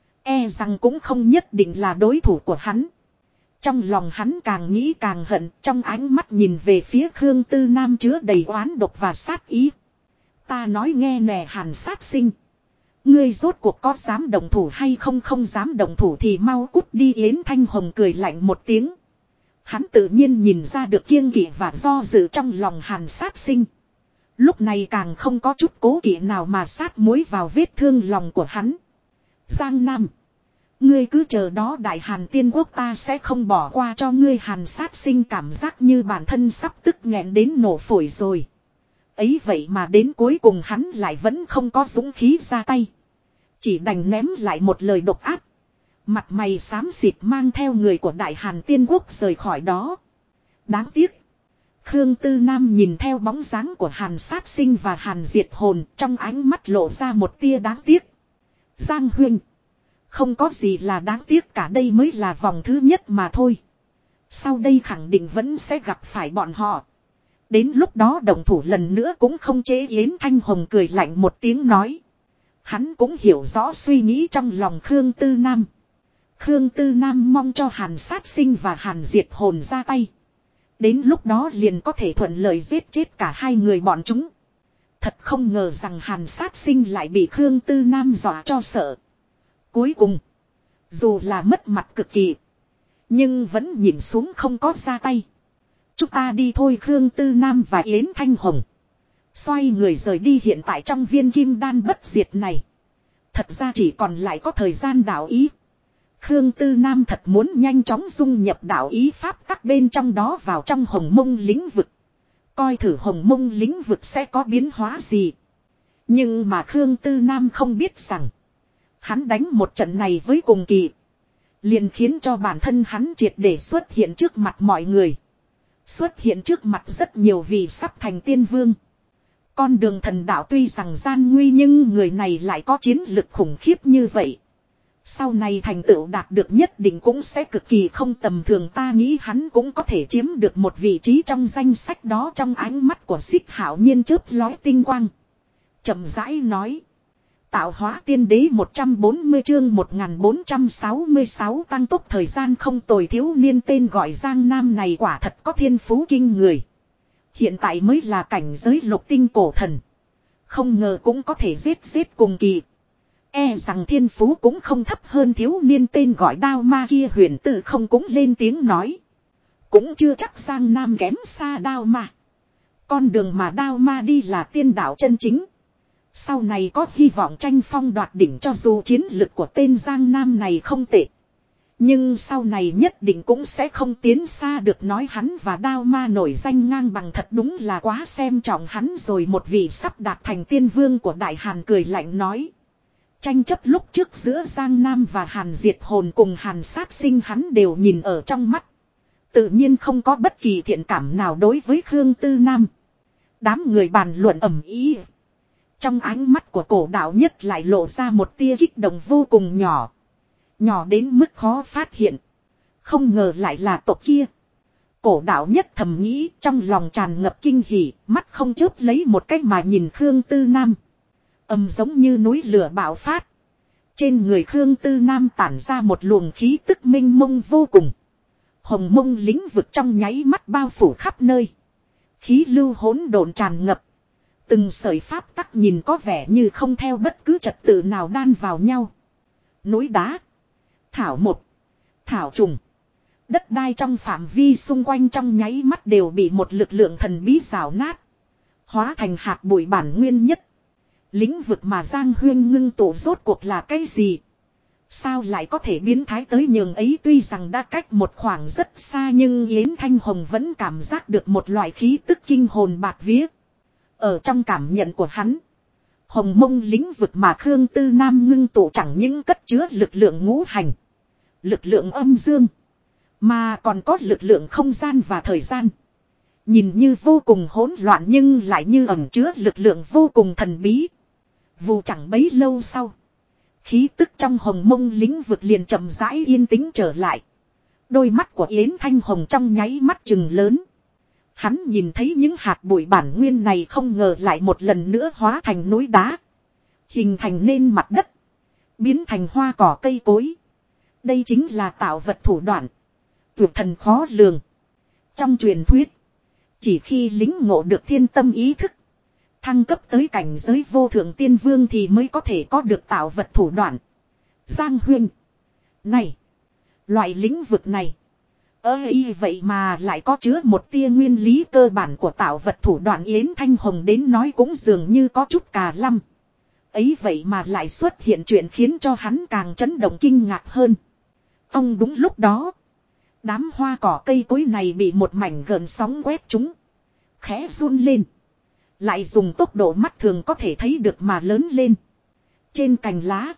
E rằng cũng không nhất định là đối thủ của hắn. Trong lòng hắn càng nghĩ càng hận. Trong ánh mắt nhìn về phía Khương Tư Nam chứa đầy oán độc và sát ý. Ta nói nghe nè Hàn Sát Sinh. Ngươi rốt cuộc có dám động thủ hay không dám động thủ thì mau cút đi. Yến Thanh Hồng cười lạnh một tiếng. Hắn tự nhiên nhìn ra được kiêng kỵ và do dự trong lòng Hàn Sát Sinh. Lúc này càng không có chút cố kỵ nào mà sát muối vào vết thương lòng của hắn. Giang Nam. Ngươi cứ chờ đó Đại Hàn Tiên Quốc ta sẽ không bỏ qua cho ngươi. Hàn Sát Sinh cảm giác như bản thân sắp tức nghẹn đến nổ phổi rồi. Ấy vậy mà đến cuối cùng hắn lại vẫn không có dũng khí ra tay. Chỉ đành ném lại một lời độc ác. Mặt mày xám xịt mang theo người của Đại Hàn Tiên Quốc rời khỏi đó. Đáng tiếc. Khương Tư Nam nhìn theo bóng dáng của Hàn Sát Sinh và Hàn Diệt Hồn trong ánh mắt lộ ra một tia đáng tiếc. Giang Huynh. Không có gì là đáng tiếc cả, đây mới là vòng thứ nhất mà thôi. Sau đây khẳng định vẫn sẽ gặp phải bọn họ. Đến lúc đó đồng thủ lần nữa cũng không chế. Yến Thanh Hồng cười lạnh một tiếng nói. Hắn cũng hiểu rõ suy nghĩ trong lòng Khương Tư Nam. Khương Tư Nam mong cho Hàn Sát Sinh và Hàn Diệt Hồn ra tay. Đến lúc đó liền có thể thuận lợi giết chết cả hai người bọn chúng. Thật không ngờ rằng Hàn Sát Sinh lại bị Khương Tư Nam dọa cho sợ. Cuối cùng, dù là mất mặt cực kỳ, nhưng vẫn nhìn xuống không có ra tay. Chúng ta đi thôi. Khương Tư Nam và Yến Thanh Hồng xoay người rời đi. Hiện tại trong viên kim đan bất diệt này, thật ra chỉ còn lại có thời gian đạo ý. Khương Tư Nam thật muốn nhanh chóng dung nhập đạo ý pháp các bên trong đó vào trong Hồng Mông lĩnh vực. Coi thử Hồng Mông lĩnh vực sẽ có biến hóa gì. Nhưng mà Khương Tư Nam không biết rằng, hắn đánh một trận này với cùng kỳ, liền khiến cho bản thân hắn triệt để xuất hiện trước mặt mọi người. Xuất hiện trước mặt rất nhiều vị sắp thành tiên vương. Con đường thần đạo tuy rằng gian nguy nhưng người này lại có chiến lực khủng khiếp như vậy. Sau này thành tựu đạt được nhất định cũng sẽ cực kỳ không tầm thường. Ta nghĩ hắn cũng có thể chiếm được một vị trí trong danh sách đó. Trong ánh mắt của Xích Hạo Nhiên chớp lóe tinh quang, chậm rãi nói. Tạo hóa tiên đế 140 chương 1466 tăng tốc thời gian không tồi. Thiếu niên tên gọi Giang Nam này quả thật có thiên phú kinh người. Hiện tại mới là cảnh giới lục tinh cổ thần. Không ngờ cũng có thể giết cùng kỳ. E rằng thiên phú cũng không thấp hơn thiếu niên tên gọi Đao Ma kia. Huyền Tử không cũng lên tiếng nói. Cũng chưa chắc Giang Nam kém xa Đao Ma. Con đường mà Đao Ma đi là tiên đạo chân chính. Sau này có hy vọng tranh phong đoạt đỉnh. Cho dù chiến lực của tên Giang Nam này không tệ, nhưng sau này nhất định cũng sẽ không tiến xa được. Nói hắn và Đao Ma nổi danh ngang bằng thật đúng là quá xem trọng hắn rồi. Một vị sắp đạt thành tiên vương của Đại Hàn cười lạnh nói. Tranh chấp lúc trước giữa Giang Nam và Hàn Diệt Hồn cùng Hàn Sát Sinh hắn đều nhìn ở trong mắt. Tự nhiên không có bất kỳ thiện cảm nào đối với Khương Tư Nam. Đám người bàn luận ầm ĩ. Trong ánh mắt của Cổ Đạo Nhất lại lộ ra một tia kích động vô cùng nhỏ. Nhỏ đến mức khó phát hiện. Không ngờ lại là tộc kia. Cổ Đạo Nhất thầm nghĩ, trong lòng tràn ngập kinh hỉ, mắt không chớp lấy một cách mà nhìn Khương Tư Nam. Giống như núi lửa bạo phát. Trên người Khương Tư Nam tản ra một luồng khí tức mênh mông vô cùng. Hồng Mông lĩnh vực trong nháy mắt bao phủ khắp nơi. Khí lưu hỗn độn tràn ngập. Từng sợi pháp tắc nhìn có vẻ như không theo bất cứ trật tự nào đan vào nhau. Núi đá, thảo mộc, thảo trùng, đất đai trong phạm vi xung quanh trong nháy mắt đều bị một lực lượng thần bí rào nát. Hóa thành hạt bụi bản nguyên nhất. Lĩnh vực mà Giang Huyên ngưng tụ rốt cuộc là cái gì? Sao lại có thể biến thái tới nhường ấy, tuy rằng đã cách một khoảng rất xa nhưng Yến Thanh Hồng vẫn cảm giác được một loại khí tức kinh hồn bạt vía. Ở trong cảm nhận của hắn, hồng mông lĩnh vực mà Khương Tư Nam ngưng tụ chẳng những cất chứa lực lượng ngũ hành, lực lượng âm dương, mà còn có lực lượng không gian và thời gian. Nhìn như vô cùng hỗn loạn nhưng lại như ẩn chứa lực lượng vô cùng thần bí. Vụ chẳng bấy lâu sau, khí tức trong hồng mông lĩnh vực liền chậm rãi yên tĩnh trở lại. Đôi mắt của Yến Thanh Hồng trong nháy mắt trừng lớn. Hắn nhìn thấy những hạt bụi bản nguyên này không ngờ lại một lần nữa hóa thành núi đá. Hình thành nên mặt đất. Biến thành hoa cỏ cây cối. Đây chính là tạo vật thủ đoạn. Tuyệt thần khó lường. Trong truyền thuyết, chỉ khi lính ngộ được thiên tâm ý thức, thăng cấp tới cảnh giới vô thượng tiên vương thì mới có thể có được tạo vật thủ đoạn. Giang Huyên, này, loại lĩnh vực này, vậy mà lại có chứa một tia nguyên lý cơ bản của tạo vật thủ đoạn. Yến Thanh Hồng đến nói cũng dường như có chút cà lăm. Ấy vậy mà lại xuất hiện chuyện khiến cho hắn càng chấn động kinh ngạc hơn. Ông đúng lúc đó, đám hoa cỏ cây cối này bị một mảnh gợn sóng quét trúng, khẽ run lên, lại dùng tốc độ mắt thường có thể thấy được mà lớn lên. Trên cành lá,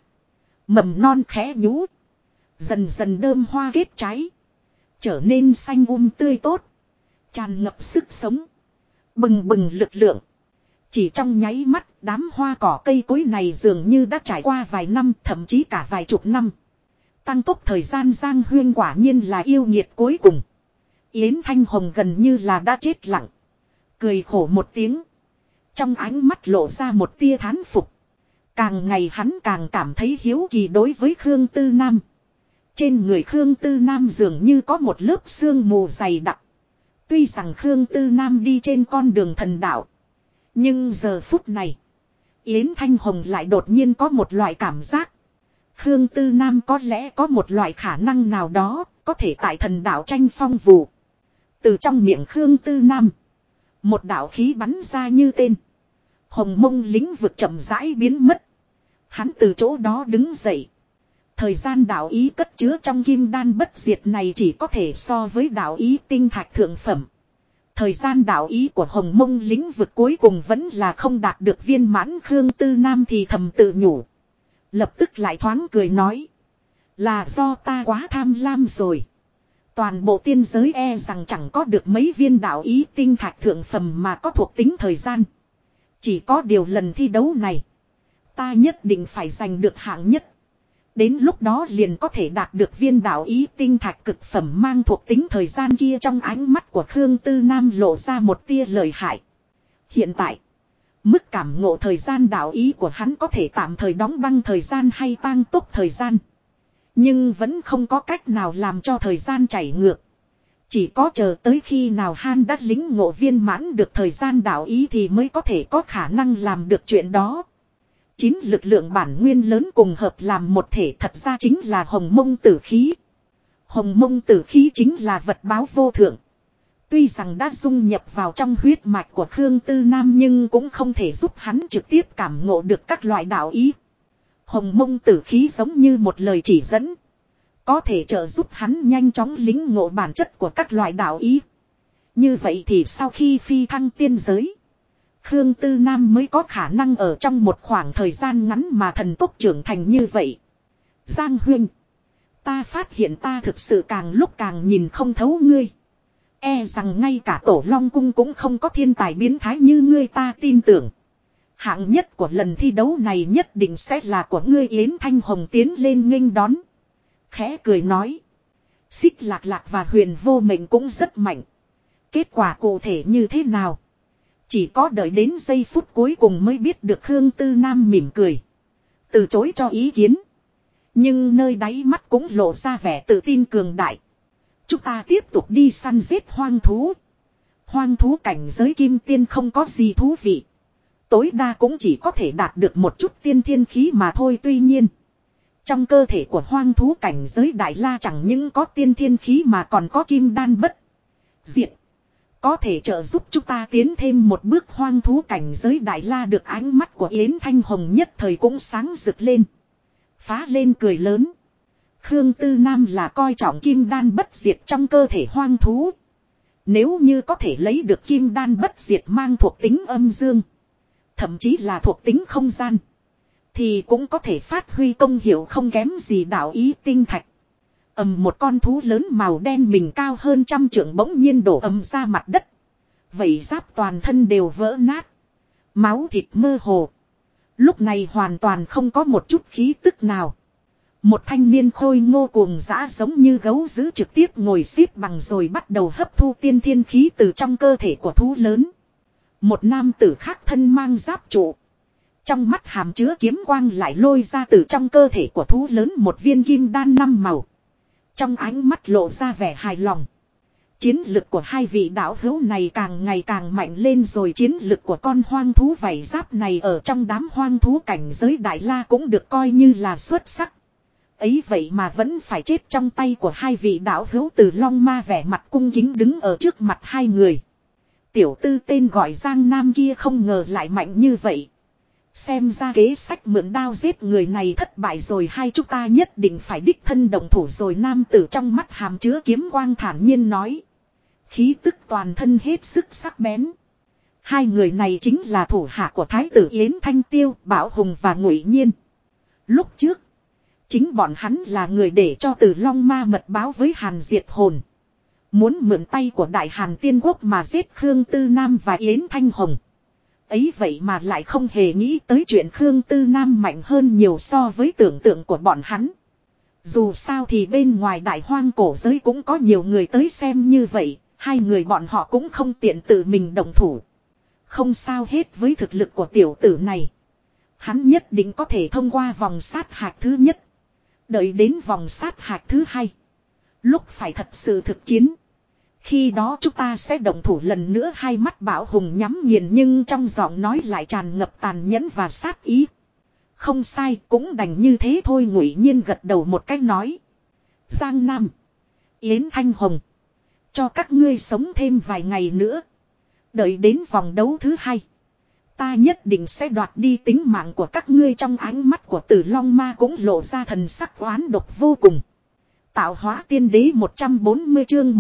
mầm non khẽ nhú, dần dần đơm hoa kết trái, trở nên xanh tươi tốt, tràn ngập sức sống, bừng bừng lực lượng. Chỉ trong nháy mắt, đám hoa cỏ cây cối này dường như đã trải qua vài năm, thậm chí cả vài chục năm. Tăng tốc thời gian. Giang Huyên quả nhiên là yêu nghiệt cuối cùng. Yến Thanh Hồng gần như là đã chết lặng, cười khổ một tiếng, trong ánh mắt lộ ra một tia thán phục. Càng ngày hắn càng cảm thấy hiếu kỳ đối với Khương Tư Nam. Trên người Khương Tư Nam dường như có một lớp sương mù dày đặc. Tuy rằng Khương Tư Nam đi trên con đường thần đạo, nhưng giờ phút này, Yến Thanh Hồng lại đột nhiên có một loại cảm giác. Khương Tư Nam có lẽ có một loại khả năng nào đó, có thể tại thần đạo tranh phong vụ. Từ trong miệng Khương Tư Nam, một đạo khí bắn ra như tên. Hồng mông lĩnh vực chậm rãi biến mất. Hắn từ chỗ đó đứng dậy. Thời gian đạo ý cất chứa trong kim đan bất diệt này chỉ có thể so với đạo ý tinh thạch thượng phẩm. Thời gian đạo ý của hồng mông lĩnh vực cuối cùng vẫn là không đạt được viên mãn. Khương Tư Nam thì thầm tự nhủ. Lập tức lại thoáng cười nói. Là do ta quá tham lam rồi. Toàn bộ tiên giới e rằng chẳng có được mấy viên đạo ý tinh thạch thượng phẩm mà có thuộc tính thời gian. Chỉ có điều lần thi đấu này, ta nhất định phải giành được hạng nhất. Đến lúc đó liền có thể đạt được viên đạo ý tinh thạch cực phẩm mang thuộc tính thời gian kia. Trong ánh mắt của Khương Tư Nam lộ ra một tia lợi hại. Hiện tại, mức cảm ngộ thời gian đạo ý của hắn có thể tạm thời đóng băng thời gian hay tăng tốc thời gian. Nhưng vẫn không có cách nào làm cho thời gian chảy ngược. Chỉ có chờ tới khi nào Han đã lĩnh ngộ viên mãn được thời gian đạo ý thì mới có thể có khả năng làm được chuyện đó. 9 lực lượng bản nguyên lớn cùng hợp làm một thể thật ra chính là hồng mông tử khí. Hồng mông tử khí chính là vật báo vô thượng. Tuy rằng đã dung nhập vào trong huyết mạch của Khương Tư Nam nhưng cũng không thể giúp hắn trực tiếp cảm ngộ được các loại đạo ý. Hồng mông tử khí giống như một lời chỉ dẫn, có thể trợ giúp hắn nhanh chóng lĩnh ngộ bản chất của các loại đạo ý. Như vậy thì sau khi phi thăng tiên giới, Khương Tư Nam mới có khả năng ở trong một khoảng thời gian ngắn mà thần tốc trưởng thành như vậy. Giang Huyên, ta phát hiện ta thực sự càng lúc càng nhìn không thấu ngươi. E rằng ngay cả Tổ Long Cung cũng không có thiên tài biến thái như ngươi. Ta tin tưởng hạng nhất của lần thi đấu này nhất định sẽ là của ngươi. Yến Thanh Hồng tiến lên nghênh đón, khẽ cười nói. Xích Lạc Lạc và Huyền Vô Mệnh cũng rất mạnh. Kết quả cụ thể như thế nào, chỉ có đợi đến giây phút cuối cùng mới biết được. Khương Tư Nam mỉm cười, từ chối cho ý kiến, nhưng nơi đáy mắt cũng lộ ra vẻ tự tin cường đại. Chúng ta tiếp tục đi săn giết hoang thú. Hoang thú cảnh giới kim tiên không có gì thú vị. Tối đa cũng chỉ có thể đạt được một chút tiên thiên khí mà thôi. Tuy nhiên, trong cơ thể của hoang thú cảnh giới đại la chẳng những có tiên thiên khí mà còn có kim đan bất diệt. Có thể trợ giúp chúng ta tiến thêm một bước. Hoang thú cảnh giới đại la được ánh mắt của Yến Thanh Hồng nhất thời cũng sáng rực lên. Phá lên cười lớn. Khương Tư Nam là coi trọng kim đan bất diệt trong cơ thể hoang thú. Nếu như có thể lấy được kim đan bất diệt mang thuộc tính âm dương, thậm chí là thuộc tính không gian, thì cũng có thể phát huy công hiệu không kém gì đạo ý tinh thạch. Một con thú lớn màu đen mình cao hơn 100 trượng bỗng nhiên đổ ra mặt đất. Vảy giáp toàn thân đều vỡ nát. Máu thịt mơ hồ. Lúc này hoàn toàn không có một chút khí tức nào. Một thanh niên khôi ngô cuồng dã giống như gấu dữ trực tiếp ngồi xếp bằng rồi bắt đầu hấp thu tiên thiên khí từ trong cơ thể của thú lớn. Một nam tử khác thân mang giáp trụ. Trong mắt hàm chứa kiếm quang lại lôi ra từ trong cơ thể của thú lớn một viên kim đan 5 màu. Trong ánh mắt lộ ra vẻ hài lòng. Chiến lực của hai vị đạo hữu này càng ngày càng mạnh lên rồi. Chiến lực của con hoang thú vảy giáp này ở trong đám hoang thú cảnh giới đại la cũng được coi như là xuất sắc. Ấy vậy mà vẫn phải chết trong tay của hai vị đạo hữu. Từ Long Ma vẻ mặt cung kính đứng ở trước mặt hai người. Tiểu tư tên gọi Giang Nam kia không ngờ lại mạnh như vậy. Xem ra kế sách mượn đao giết người này thất bại rồi, hai chúng ta nhất định phải đích thân động thủ rồi. Nam tử trong mắt hàm chứa kiếm quang thản nhiên nói. Khí tức toàn thân hết sức sắc bén. Hai người này chính là thủ hạ của Thái tử Yến Thanh Tiêu, Bảo Hùng và Ngụy Nhiên. Lúc trước, chính bọn hắn là người để cho Từ Long Ma mật báo với Hàn Diệt Hồn. Muốn mượn tay của Đại Hàn Tiên Quốc mà giết Khương Tư Nam và Yến Thanh Hồng. Ấy vậy mà lại không hề nghĩ tới chuyện Khương Tư Nam mạnh hơn nhiều so với tưởng tượng của bọn hắn. Dù sao thì bên ngoài đại hoang cổ giới cũng có nhiều người tới xem như vậy, hai người bọn họ cũng không tiện tự mình động thủ. Không sao hết với thực lực của tiểu tử này. Hắn nhất định có thể thông qua vòng sát hạch thứ nhất. Đợi đến vòng sát hạch thứ hai. Lúc phải thật sự thực chiến. Khi đó chúng ta sẽ động thủ lần nữa. Hai mắt Bảo Hùng nhắm nghiền nhưng trong giọng nói lại tràn ngập tàn nhẫn và sát ý. Không sai, cũng đành như thế thôi. Ngụy Nhiên gật đầu một cái nói. Giang Nam, Yến Thanh Hồng, cho các ngươi sống thêm vài ngày nữa. Đợi đến vòng đấu thứ hai, ta nhất định sẽ đoạt đi tính mạng của các ngươi. Trong ánh mắt của Tử Long Ma cũng lộ ra thần sắc oán độc vô cùng. Tạo hóa tiên đế 140 chương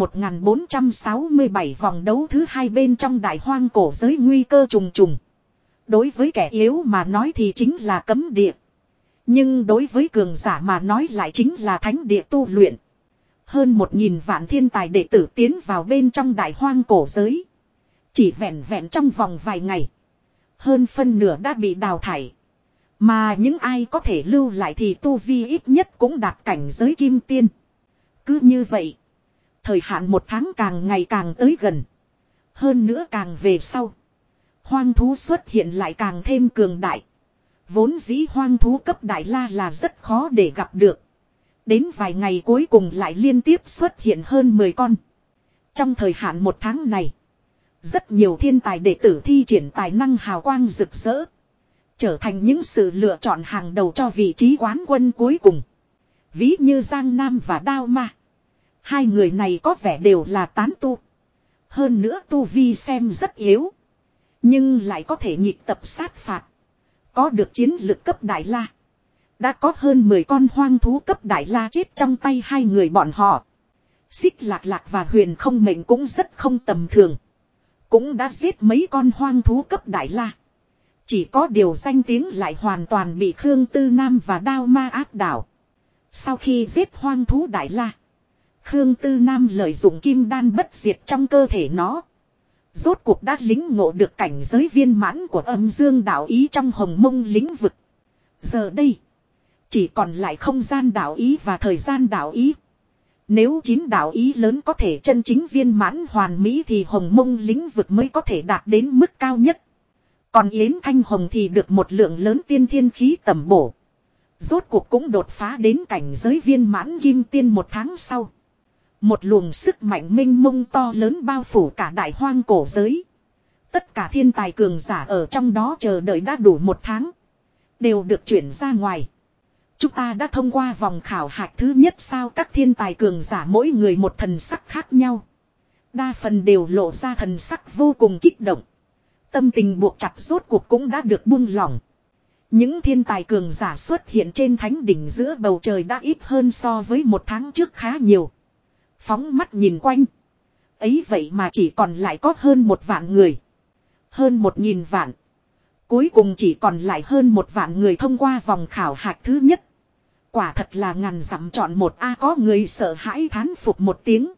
1467 vòng đấu thứ hai bên trong đại hoang cổ giới nguy cơ trùng trùng. Đối với kẻ yếu mà nói thì chính là cấm địa. Nhưng đối với cường giả mà nói lại chính là thánh địa tu luyện. Hơn 1000 vạn thiên tài đệ tử tiến vào bên trong đại hoang cổ giới. Chỉ vẹn vẹn trong vòng vài ngày. Hơn phân nửa đã bị đào thải. Mà những ai có thể lưu lại thì tu vi ít nhất cũng đạt cảnh giới kim tiên. Cứ như vậy, thời hạn 1 tháng càng ngày càng tới gần. Hơn nữa càng về sau, hoang thú xuất hiện lại càng thêm cường đại. Vốn dĩ hoang thú cấp đại la là rất khó để gặp được. Đến vài ngày cuối cùng lại liên tiếp xuất hiện hơn 10 con. Trong thời hạn 1 tháng này, rất nhiều thiên tài đệ tử thi triển tài năng hào quang rực rỡ. Trở thành những sự lựa chọn hàng đầu cho vị trí quán quân cuối cùng. Ví như Giang Nam và Đao Ma. Hai người này có vẻ đều là tán tu. Hơn nữa tu vi xem rất yếu. Nhưng lại có thể nhịp tập sát phạt. Có được chiến lực cấp đại la. Đã có hơn 10 con hoang thú cấp đại la chết trong tay hai người bọn họ. Xích Lạc Lạc và Huyền Không Mệnh cũng rất không tầm thường. Cũng đã giết mấy con hoang thú cấp đại la. Chỉ có điều danh tiếng lại hoàn toàn bị Khương Tư Nam và Đao Ma áp đảo. Sau khi giết hoang thú đại la, Khương Tư Nam lợi dụng kim đan bất diệt trong cơ thể nó. Rốt cuộc đã lính ngộ được cảnh giới viên mãn của âm dương đạo ý trong hồng mông lĩnh vực. Giờ đây, chỉ còn lại không gian đạo ý và thời gian đạo ý. Nếu 9 đạo ý lớn có thể chân chính viên mãn hoàn mỹ thì hồng mông lĩnh vực mới có thể đạt đến mức cao nhất. Còn Yến Thanh Hồng thì được một lượng lớn tiên thiên khí tầm bổ. Rốt cuộc cũng đột phá đến cảnh giới viên mãn kim tiên 1 tháng sau. Một luồng sức mạnh mênh mông to lớn bao phủ cả đại hoang cổ giới. Tất cả thiên tài cường giả ở trong đó chờ đợi đã đủ 1 tháng. Đều được chuyển ra ngoài. Chúng ta đã thông qua vòng khảo hạch thứ nhất sao, các thiên tài cường giả mỗi người một thần sắc khác nhau. Đa phần đều lộ ra thần sắc vô cùng kích động. Tâm tình buộc chặt rốt cuộc cũng đã được buông lỏng. Những thiên tài cường giả xuất hiện trên thánh đỉnh giữa bầu trời đã ít hơn so với 1 tháng trước khá nhiều. Phóng mắt nhìn quanh. Ấy vậy mà chỉ còn lại có hơn 1 vạn người. Hơn 1.000 vạn. Cuối cùng chỉ còn lại hơn 1 vạn người thông qua vòng khảo hạch thứ nhất. Quả thật là ngàn dặm chọn một a, có người sợ hãi thán phục một tiếng.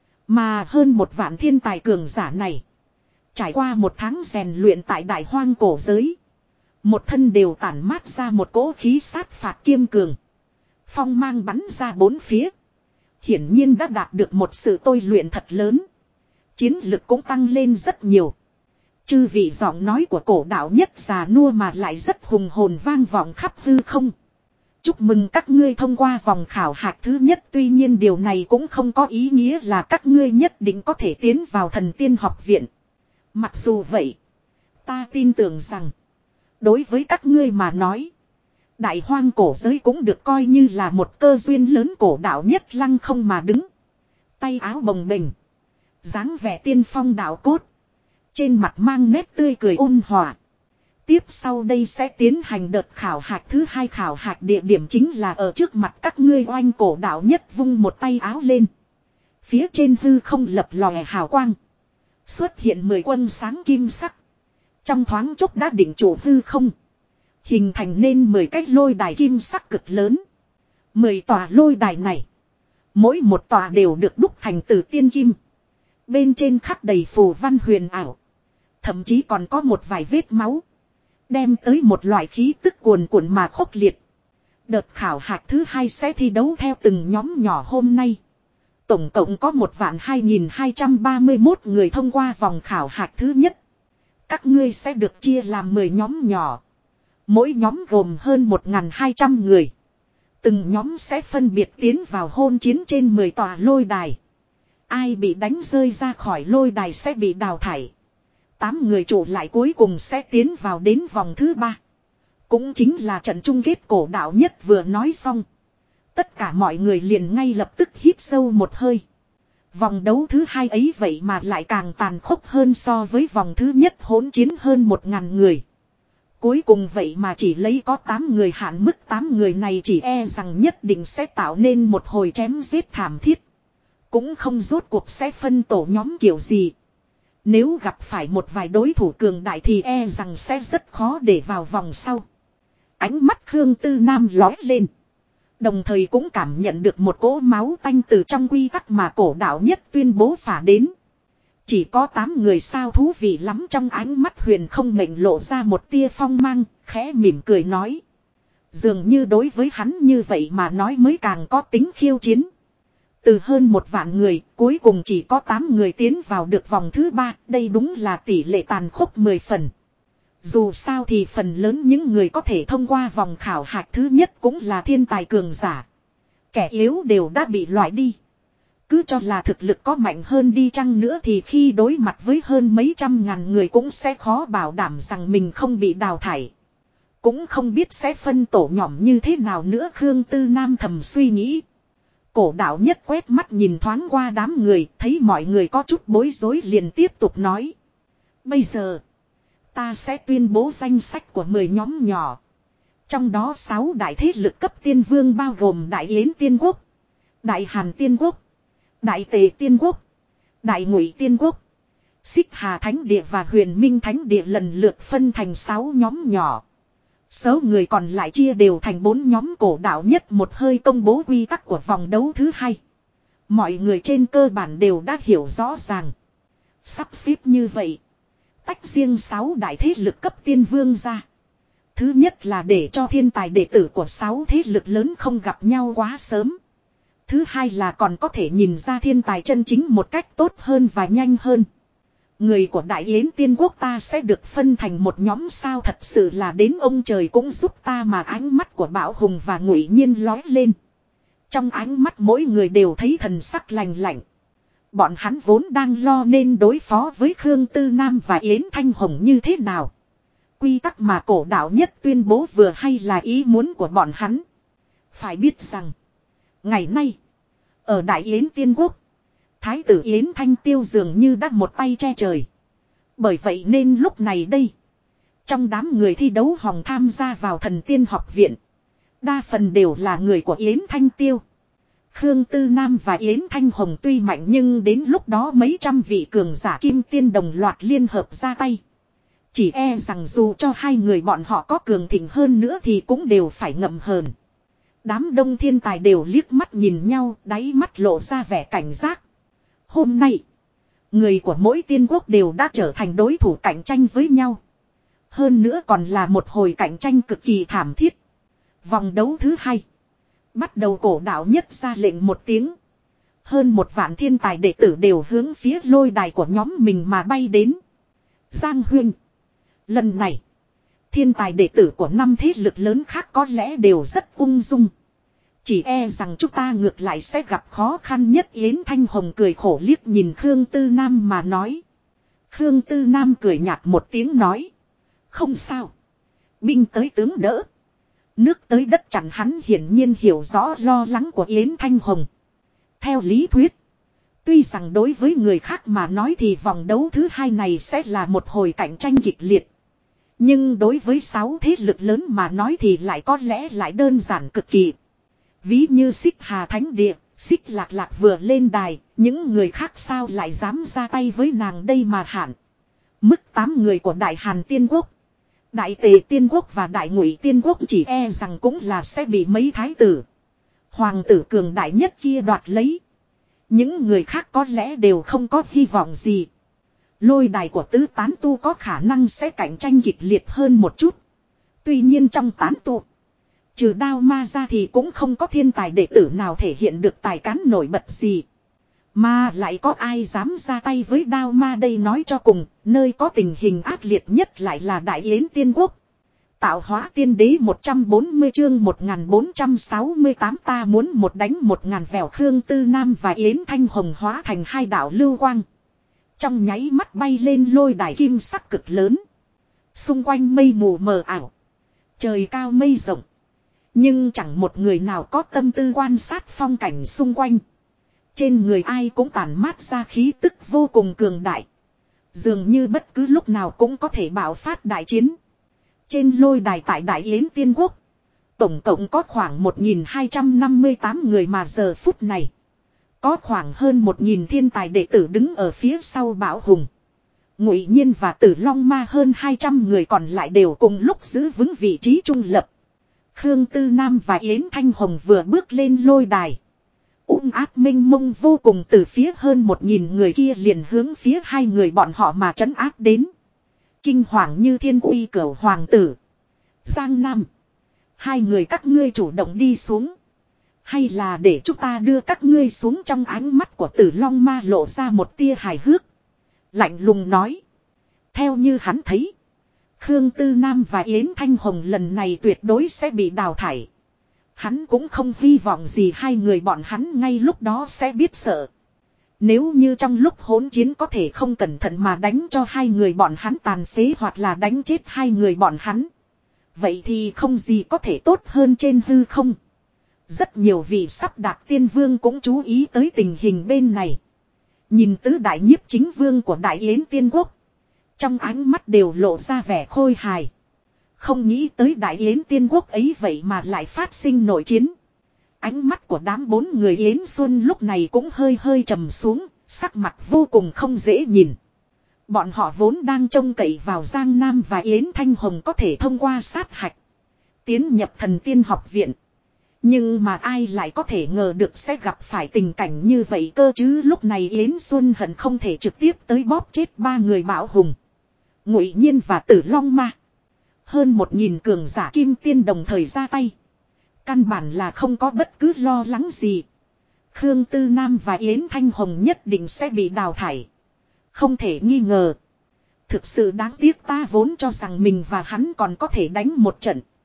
Mà hơn 1 vạn thiên tài cường giả này. Trải qua 1 tháng rèn luyện tại đại hoang cổ giới. Một thân đều tản mát ra một cỗ khí sát phạt kiêm cường. Phong mang bắn ra 4 phía. Hiển nhiên đã đạt được một sự tôi luyện thật lớn. Chiến lực cũng tăng lên rất nhiều. Chư vị giọng nói của cổ đạo nhất già nua mà lại rất hùng hồn vang vọng khắp hư không. Chúc mừng các ngươi thông qua vòng khảo hạch thứ nhất, tuy nhiên điều này cũng không có ý nghĩa là các ngươi nhất định có thể tiến vào thần tiên học viện. Mặc dù vậy, ta tin tưởng rằng, đối với các ngươi mà nói, đại hoang cổ giới cũng được coi như là một cơ duyên lớn. Cổ đạo nhất lăng không mà đứng. Tay áo bồng bềnh, dáng vẻ tiên phong đạo cốt. Trên mặt mang nét tươi cười ôn hòa. Tiếp sau đây sẽ tiến hành đợt khảo hạch thứ 2. Khảo hạch địa điểm chính là ở trước mặt các ngươi. Oanh, cổ đạo nhất vung một tay áo lên. Phía trên hư không lập lòe hào quang. Xuất hiện 10 quân sáng kim sắc. Trong thoáng chốc đã định chủ hư không. Hình thành nên 10 cái lôi đài kim sắc cực lớn. 10 tòa lôi đài này. Mỗi một tòa đều được đúc thành từ tiên kim. Bên trên khắc đầy phù văn huyền ảo. Thậm chí còn có một vài vết máu. Đem tới một loại khí tức cuồn cuộn mà khốc liệt. Đợt khảo hạch thứ 2 sẽ thi đấu theo từng nhóm nhỏ hôm nay. Tổng cộng có 1.2231 người thông qua vòng khảo hạch thứ nhất. Các ngươi sẽ được chia làm 10 nhóm nhỏ. Mỗi nhóm gồm hơn 1.200 người. Từng nhóm sẽ phân biệt tiến vào hôn chiến trên 10 tòa lôi đài. Ai bị đánh rơi ra khỏi lôi đài sẽ bị đào thải. 8 người trụ lại cuối cùng sẽ tiến vào đến vòng thứ 3. Cũng chính là trận chung kết. Cổ đạo nhất vừa nói xong. Tất cả mọi người liền ngay lập tức hít sâu một hơi. Vòng đấu thứ 2 ấy vậy mà lại càng tàn khốc hơn so với vòng thứ nhất, hỗn chiến hơn 1.000 người. Cuối cùng vậy mà chỉ lấy có 8 người hạn mức. 8 người này chỉ e rằng nhất định sẽ tạo nên một hồi chém giết thảm thiết. Cũng không rốt cuộc sẽ phân tổ nhóm kiểu gì. Nếu gặp phải một vài đối thủ cường đại thì e rằng sẽ rất khó để vào vòng sau. Ánh mắt Khương Tư Nam lóe lên. Đồng thời cũng cảm nhận được một cỗ máu tanh từ trong quy tắc mà cổ đạo nhất tuyên bố phả đến. Chỉ có 8 người sao, thú vị lắm. Trong ánh mắt Huyền Không Mệnh lộ ra một tia phong mang, khẽ mỉm cười nói. Dường như đối với hắn như vậy mà nói mới càng có tính khiêu chiến. Từ hơn 1 vạn người, cuối cùng chỉ có 8 người tiến vào được vòng thứ 3, đây đúng là tỷ lệ tàn khốc 10 phần. Dù sao thì phần lớn những người có thể thông qua vòng khảo hạch thứ nhất cũng là thiên tài cường giả. Kẻ yếu đều đã bị loại đi. Cứ cho là thực lực có mạnh hơn đi chăng nữa thì khi đối mặt với hơn mấy trăm ngàn người cũng sẽ khó bảo đảm rằng mình không bị đào thải. Cũng không biết sẽ phân tổ nhỏ như thế nào nữa, Khương Tư Nam thầm suy nghĩ. Cổ đạo nhất quét mắt nhìn thoáng qua đám người, thấy mọi người có chút bối rối liền tiếp tục nói. Bây giờ, ta sẽ tuyên bố danh sách của 10 nhóm nhỏ. Trong đó 6 đại thế lực cấp tiên vương bao gồm Đại Yến Tiên Quốc, Đại Hàn Tiên Quốc, Đại Tề Tiên Quốc, Đại Ngụy Tiên Quốc, Xích Hà Thánh Địa và Huyền Minh Thánh Địa lần lượt phân thành 6 nhóm nhỏ. Số người còn lại chia đều thành 4 nhóm. Cổ đạo nhất một hơi công bố quy tắc của vòng đấu thứ 2. Mọi người trên cơ bản đều đã hiểu rõ ràng. Sắp xếp như vậy. Tách riêng 6 đại thế lực cấp tiên vương ra. Thứ nhất là để cho thiên tài đệ tử của 6 thế lực lớn không gặp nhau quá sớm. Thứ hai là còn có thể nhìn ra thiên tài chân chính một cách tốt hơn và nhanh hơn. Người của Đại Yến Tiên Quốc ta sẽ được phân thành một nhóm sao, thật sự là đến ông trời cũng giúp ta mà. Ánh mắt của Bảo Hùng và Ngụy Nhiên lóe lên. Trong ánh mắt mỗi người đều thấy thần sắc lạnh lạnh. Bọn hắn vốn đang lo nên đối phó với Khương Tư Nam và Yến Thanh Hồng như thế nào. Quy tắc mà cổ đạo nhất tuyên bố vừa hay là ý muốn của bọn hắn. Phải biết rằng, ngày nay, ở Đại Yến Tiên Quốc, Thái tử Yến Thanh Tiêu dường như đã một tay che trời. Bởi vậy nên lúc này đây, trong đám người thi đấu hòng tham gia vào Thần Tiên học viện, đa phần đều là người của Yến Thanh Tiêu. Khương Tư Nam và Yến Thanh Hồng tuy mạnh nhưng đến lúc đó mấy trăm vị cường giả kim tiên đồng loạt liên hợp ra tay. Chỉ e rằng dù cho hai người bọn họ có cường thịnh hơn nữa thì cũng đều phải ngậm hờn. Đám đông thiên tài đều liếc mắt nhìn nhau, đáy mắt lộ ra vẻ cảnh giác. Hôm nay, người của mỗi tiên quốc đều đã trở thành đối thủ cạnh tranh với nhau. Hơn nữa còn là một hồi cạnh tranh cực kỳ thảm thiết. Vòng đấu thứ hai. Bắt đầu cổ đạo nhất ra lệnh một tiếng. Hơn 1 vạn thiên tài đệ tử đều hướng phía lôi đài của nhóm mình mà bay đến. Giang huynh. Lần này, thiên tài đệ tử của 5 thế lực lớn khác có lẽ đều rất ung dung. Chỉ e rằng chúng ta ngược lại sẽ gặp khó khăn nhất. Yến Thanh Hồng cười khổ liếc nhìn Khương Tư Nam mà nói. Khương Tư Nam cười nhạt một tiếng nói. Không sao. Binh tới tướng đỡ. Nước tới đất chặn. Hắn hiển nhiên hiểu rõ lo lắng của Yến Thanh Hồng. Theo lý thuyết, tuy rằng đối với người khác mà nói thì vòng đấu thứ hai này sẽ là một hồi cạnh tranh kịch liệt. Nhưng đối với 6 thế lực lớn mà nói thì lại có lẽ lại đơn giản cực kỳ. Ví như Xích Hà Thánh Địa, Xích Lạc Lạc vừa lên đài, những người khác sao lại dám ra tay với nàng đây mà hạn. Mức 8 người của Đại Hàn Tiên Quốc, Đại Tề Tiên Quốc và Đại Ngụy Tiên Quốc chỉ e rằng cũng là sẽ bị mấy thái tử, hoàng tử cường đại nhất kia đoạt lấy. Những người khác có lẽ đều không có hy vọng gì. Lôi đài của tứ tán tu có khả năng sẽ cạnh tranh kịch liệt hơn một chút. Tuy nhiên trong tán tu, trừ Đao Ma ra thì cũng không có thiên tài đệ tử nào thể hiện được tài cán nổi bật gì. Mà lại có ai dám ra tay với Đao Ma đây. Nói cho cùng, nơi có tình hình ác liệt nhất lại là Đại Yến Tiên Quốc. Tạo hóa tiên đế 140 chương 1468 ta muốn một đánh 1000 vèo. Khương Tư Nam và Yến Thanh Hồng hóa thành hai đạo lưu quang. Trong nháy mắt bay lên lôi đài kim sắc cực lớn. Xung quanh mây mù mờ ảo. Trời cao mây rộng. Nhưng chẳng một người nào có tâm tư quan sát phong cảnh xung quanh. Trên người ai cũng tản mát ra khí tức vô cùng cường đại. Dường như bất cứ lúc nào cũng có thể bạo phát đại chiến. Trên lôi đài tại Đại Yến Tiên Quốc, tổng cộng có khoảng 1258 người mà giờ phút này. Có khoảng hơn 1000 thiên tài đệ tử đứng ở phía sau Bảo Hùng, Ngụy Nhiên và Tử Long Ma. Hơn 200 người còn lại đều cùng lúc giữ vững vị trí trung lập. Khương Tư Nam và Yến Thanh Hồng vừa bước lên lôi đài, áp minh mông vô cùng từ phía hơn 1000 người kia liền hướng phía hai người bọn họ mà trấn áp đến. Kinh hoàng như thiên uy cửu hoàng tử, Giang Nam, hai người các ngươi chủ động đi xuống, hay là để chúng ta đưa các ngươi xuống? Trong ánh mắt của Tử Long Ma lộ ra một tia hài hước, lạnh lùng nói. Theo như hắn thấy, Khương Tư Nam và Yến Thanh Hồng lần này tuyệt đối sẽ bị đào thải. Hắn cũng không hy vọng gì hai người bọn hắn ngay lúc đó sẽ biết sợ. Nếu như trong lúc hỗn chiến có thể không cẩn thận mà đánh cho hai người bọn hắn tàn phế hoặc là đánh chết hai người bọn hắn, vậy thì không gì có thể tốt hơn trên hư không. Rất nhiều vị sắp đạt tiên vương cũng chú ý tới tình hình bên này. Nhìn tứ đại nhiếp chính vương của Đại Yến Tiên Quốc, trong ánh mắt đều lộ ra vẻ khôi hài. Không nghĩ tới Đại Yến Tiên Quốc ấy vậy mà lại phát sinh nội chiến. Ánh mắt của đám 4 người Yến Xuân lúc này cũng hơi hơi trầm xuống, sắc mặt vô cùng không dễ nhìn. Bọn họ vốn đang trông cậy vào Giang Nam và Yến Thanh Hồng có thể thông qua sát hạch, tiến nhập Thần Tiên học viện. Nhưng mà ai lại có thể ngờ được sẽ gặp phải tình cảnh như vậy cơ chứ. Lúc này Yến Xuân hận không thể trực tiếp tới bóp chết 3 người Bảo Hùng, Ngụy Nhiên và Tử Long Ma. Hơn 1000 cường giả kim tiên đồng thời ra tay, căn bản là không có bất cứ lo lắng gì. Khương Tư Nam và Yến Thanh Hồng nhất định sẽ bị đào thải, không thể nghi ngờ. Thực sự đáng tiếc, ta vốn cho rằng mình và hắn còn có thể đánh một trận.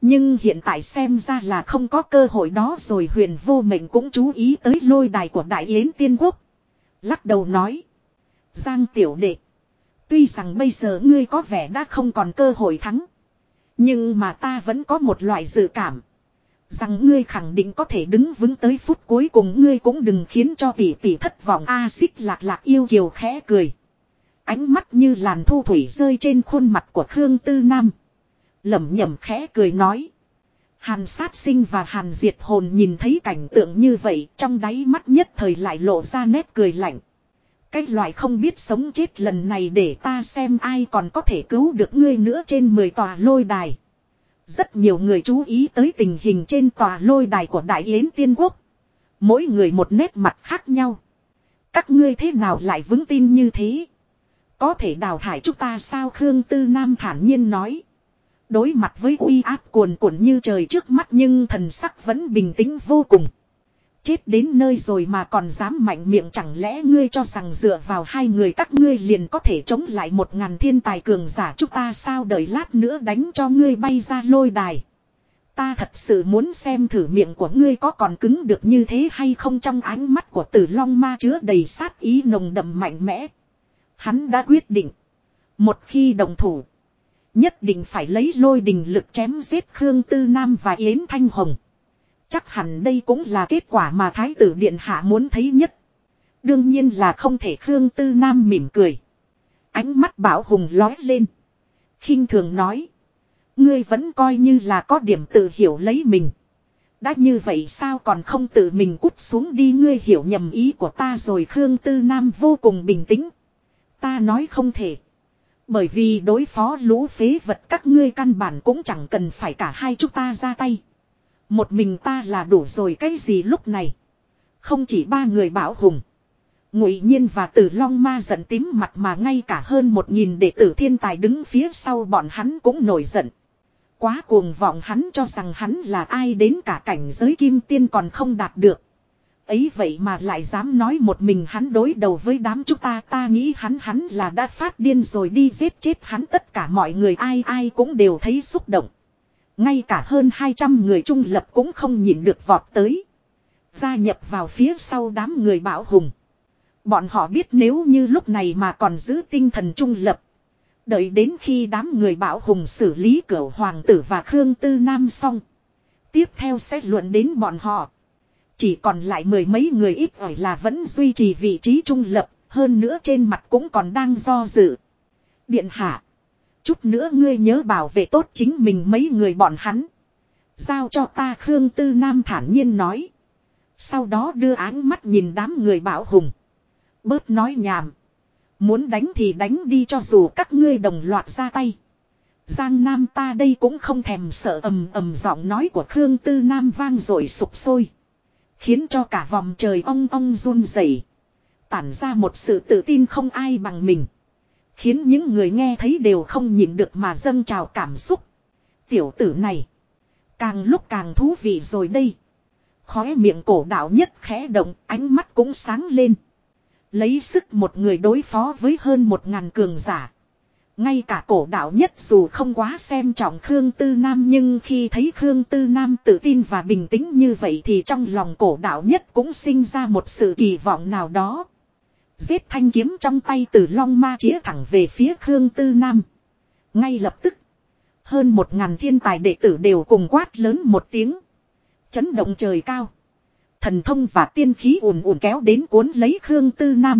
Nhưng hiện tại xem ra là không có cơ hội đó rồi. Huyền Vô Mệnh cũng chú ý tới lôi đài của Đại Yến Tiên Quốc. Lắc đầu nói. Giang tiểu đệ. Tuy rằng bây giờ ngươi có vẻ đã không còn cơ hội thắng. Nhưng mà ta vẫn có một loại dự cảm. Rằng ngươi khẳng định có thể đứng vững tới phút cuối cùng. Ngươi cũng đừng khiến cho tỷ tỷ thất vọng. A Xích Lạc Lạc yêu kiều khẽ cười. Ánh mắt như làn thu thủy rơi trên khuôn mặt của Khương Tư Nam. Lẩm nhẩm khẽ cười nói. Hàn Sát Sinh và Hàn Diệt Hồn nhìn thấy cảnh tượng như vậy, trong đáy mắt nhất thời lại lộ ra nét cười lạnh. Cái loại không biết sống chết lần này để ta xem ai còn có thể cứu được ngươi nữa. Trên 10 tòa lôi đài. Rất nhiều người chú ý tới tình hình trên tòa lôi đài của Đại Yến Tiên Quốc. Mỗi người một nét mặt khác nhau. Các ngươi thế nào lại vững tin như thế? Có thể đào thải chúng ta sao? Khương Tư Nam thản nhiên nói. Đối mặt với uy áp cuồn cuộn như trời trước mắt nhưng thần sắc vẫn bình tĩnh vô cùng. Chết đến nơi rồi mà còn dám mạnh miệng, chẳng lẽ ngươi cho rằng dựa vào hai người các ngươi liền có thể chống lại 1000 thiên tài cường giả chúng ta sao? Đợi lát nữa đánh cho ngươi bay ra lôi đài. Ta thật sự muốn xem thử miệng của ngươi có còn cứng được như thế hay không. Trong ánh mắt của Tử Long Ma chứa đầy sát ý nồng đậm mạnh mẽ. Hắn đã quyết định. Một khi đồng thủ. Nhất định phải lấy lôi đình lực chém giết Khương Tư Nam và Yến Thanh Hồng. Chắc hẳn đây cũng là kết quả mà Thái tử Điện Hạ muốn thấy nhất. Đương nhiên là không thể. Khương Tư Nam mỉm cười. Ánh mắt Bảo Hùng lói lên. Khinh thường nói. Ngươi vẫn coi như là có điểm tự hiểu lấy mình. Đã như vậy sao còn không tự mình cút xuống đi? Ngươi hiểu nhầm ý của ta rồi. Khương Tư Nam vô cùng bình tĩnh. Ta nói không thể. Bởi vì đối phó lũ phế vật các ngươi căn bản cũng chẳng cần phải cả hai chúng ta ra tay. Một mình ta là đủ rồi. Cái gì lúc này? Không chỉ ba người Bảo Hùng, Ngụy Nhiên và Tử Long Ma giận tím mặt mà ngay cả hơn 1000 đệ tử thiên tài đứng phía sau bọn hắn cũng nổi giận. Quá cuồng vọng, hắn cho rằng hắn là ai đến cả cảnh giới kim tiên còn không đạt được. Ấy vậy mà lại dám nói một mình hắn đối đầu với đám chúng ta. Ta nghĩ hắn là đã phát điên rồi, đi giết chết hắn. Tất cả mọi người ai cũng đều thấy xúc động. Ngay cả hơn 200 người trung lập cũng không nhịn được vọt tới. Gia nhập vào phía sau đám người Bảo Hùng. Bọn họ biết nếu như lúc này mà còn giữ tinh thần trung lập. Đợi đến khi đám người Bảo Hùng xử lý Cửu Hoàng tử và Khương Tư Nam xong. Tiếp theo sẽ luận đến bọn họ. Chỉ còn lại 10 mấy người ít ỏi là vẫn duy trì vị trí trung lập. Hơn nữa trên mặt cũng còn đang do dự. Điện hạ. Chút nữa ngươi nhớ bảo vệ tốt chính mình mấy người bọn hắn. Giao cho ta. Khương Tư Nam thản nhiên nói. Sau đó đưa áng mắt nhìn đám người Bảo Hùng. Bớt nói nhảm. Muốn đánh thì đánh đi, cho dù các ngươi đồng loạt ra tay. Giang Nam ta đây cũng không thèm sợ. Ầm giọng nói của Khương Tư Nam vang dội sục sôi. Khiến cho cả vòng trời ong ong run rẩy, tản ra một sự tự tin không ai bằng mình. Khiến những người nghe thấy đều không nhịn được mà dâng trào cảm xúc. Tiểu tử này càng lúc càng thú vị rồi đây. Khóe miệng Cổ Đạo Nhất khẽ động, ánh mắt cũng sáng lên. Lấy sức một người đối phó với hơn 1000 cường giả. Ngay cả Cổ Đạo Nhất dù không quá xem trọng Khương Tư Nam, nhưng khi thấy Khương Tư Nam tự tin và bình tĩnh như vậy thì trong lòng Cổ Đạo Nhất cũng sinh ra một sự kỳ vọng nào đó. Giết thanh kiếm trong tay Tử Long Ma chĩa thẳng về phía Khương Tư Nam. Ngay lập tức, hơn 1000 thiên tài đệ tử đều cùng quát lớn một tiếng. Chấn động trời cao. Thần thông và tiên khí ùn ùn kéo đến cuốn lấy Khương Tư Nam.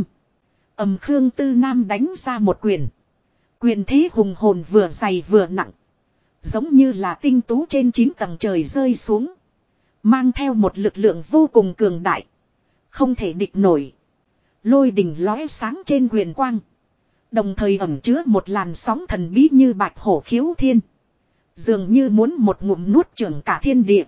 Khương Tư Nam đánh ra một quyền. Quyền thế hùng hồn vừa dày vừa nặng. Giống như là tinh tú trên 9 tầng trời rơi xuống. Mang theo một lực lượng vô cùng cường đại. Không thể địch nổi. Lôi đình lóe sáng trên quyền quang. Đồng thời ẩn chứa một làn sóng thần bí như bạch hổ khiếu thiên. Dường như muốn một ngụm nuốt chửng cả thiên địa.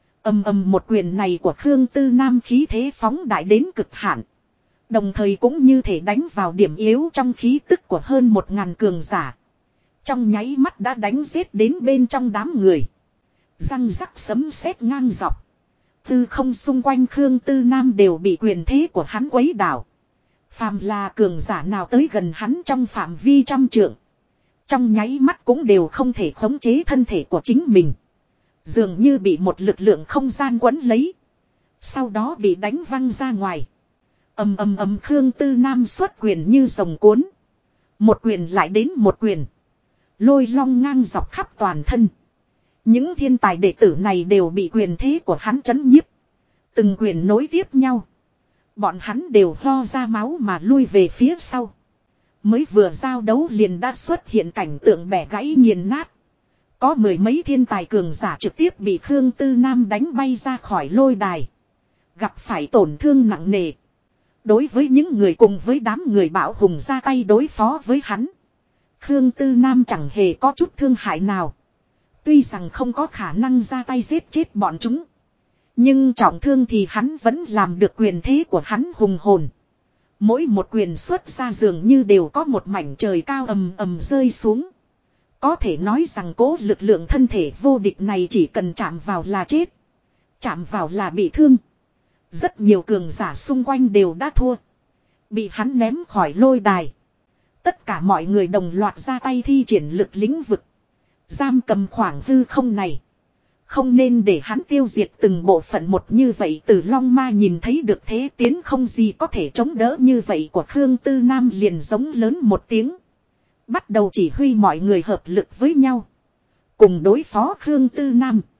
Một quyền này của Khương Tư Nam khí thế phóng đại đến cực hạn. Đồng thời cũng như thể đánh vào điểm yếu trong khí tức của hơn 1000 cường giả. Trong nháy mắt đã đánh giết đến bên trong đám người. Răng rắc sấm sét ngang dọc. Tư không xung quanh Khương Tư Nam đều bị quyền thế của hắn quấy đảo. Phàm là cường giả nào tới gần hắn trong phạm vi trăm trượng, trong nháy mắt cũng đều không thể khống chế thân thể của chính mình. Dường như bị một lực lượng không gian quấn lấy. Sau đó bị đánh văng ra ngoài. Ầm ầm ầm, Khương Tư Nam xuất quyền như rồng cuốn. Một quyền lại đến một quyền. Lôi long ngang dọc khắp toàn thân. Những thiên tài đệ tử này đều bị quyền thế của hắn chấn nhiếp. Từng quyền nối tiếp nhau. Bọn hắn đều ho ra máu mà lui về phía sau. Mới vừa giao đấu liền đã xuất hiện cảnh tượng bẻ gãy nghiền nát. Có mười mấy thiên tài cường giả trực tiếp bị Khương Tư Nam đánh bay ra khỏi lôi đài. Gặp phải tổn thương nặng nề. Đối với những người cùng với đám người bạo hùng ra tay đối phó với hắn, Khương Tư Nam chẳng hề có chút thương hại nào. Tuy rằng không có khả năng ra tay giết chết bọn chúng, nhưng trọng thương thì hắn vẫn làm được, quyền thế của hắn hùng hồn. Mỗi một quyền xuất ra dường như đều có một mảnh trời cao ầm ầm rơi xuống. Có thể nói rằng cố lực lượng thân thể vô địch này chỉ cần chạm vào là chết. Chạm vào là bị thương. Rất nhiều cường giả xung quanh đều đã thua. Bị hắn ném khỏi lôi đài. Tất cả mọi người đồng loạt ra tay thi triển lực lĩnh vực. Giam cầm khoảng hư không này. Không nên để hắn tiêu diệt từng bộ phận một như vậy. Từ Long Ma nhìn thấy được thế tiến không gì có thể chống đỡ như vậy của Khương Tư Nam liền giống lớn một tiếng. Bắt đầu chỉ huy mọi người hợp lực với nhau. Cùng đối phó Khương Tư Nam.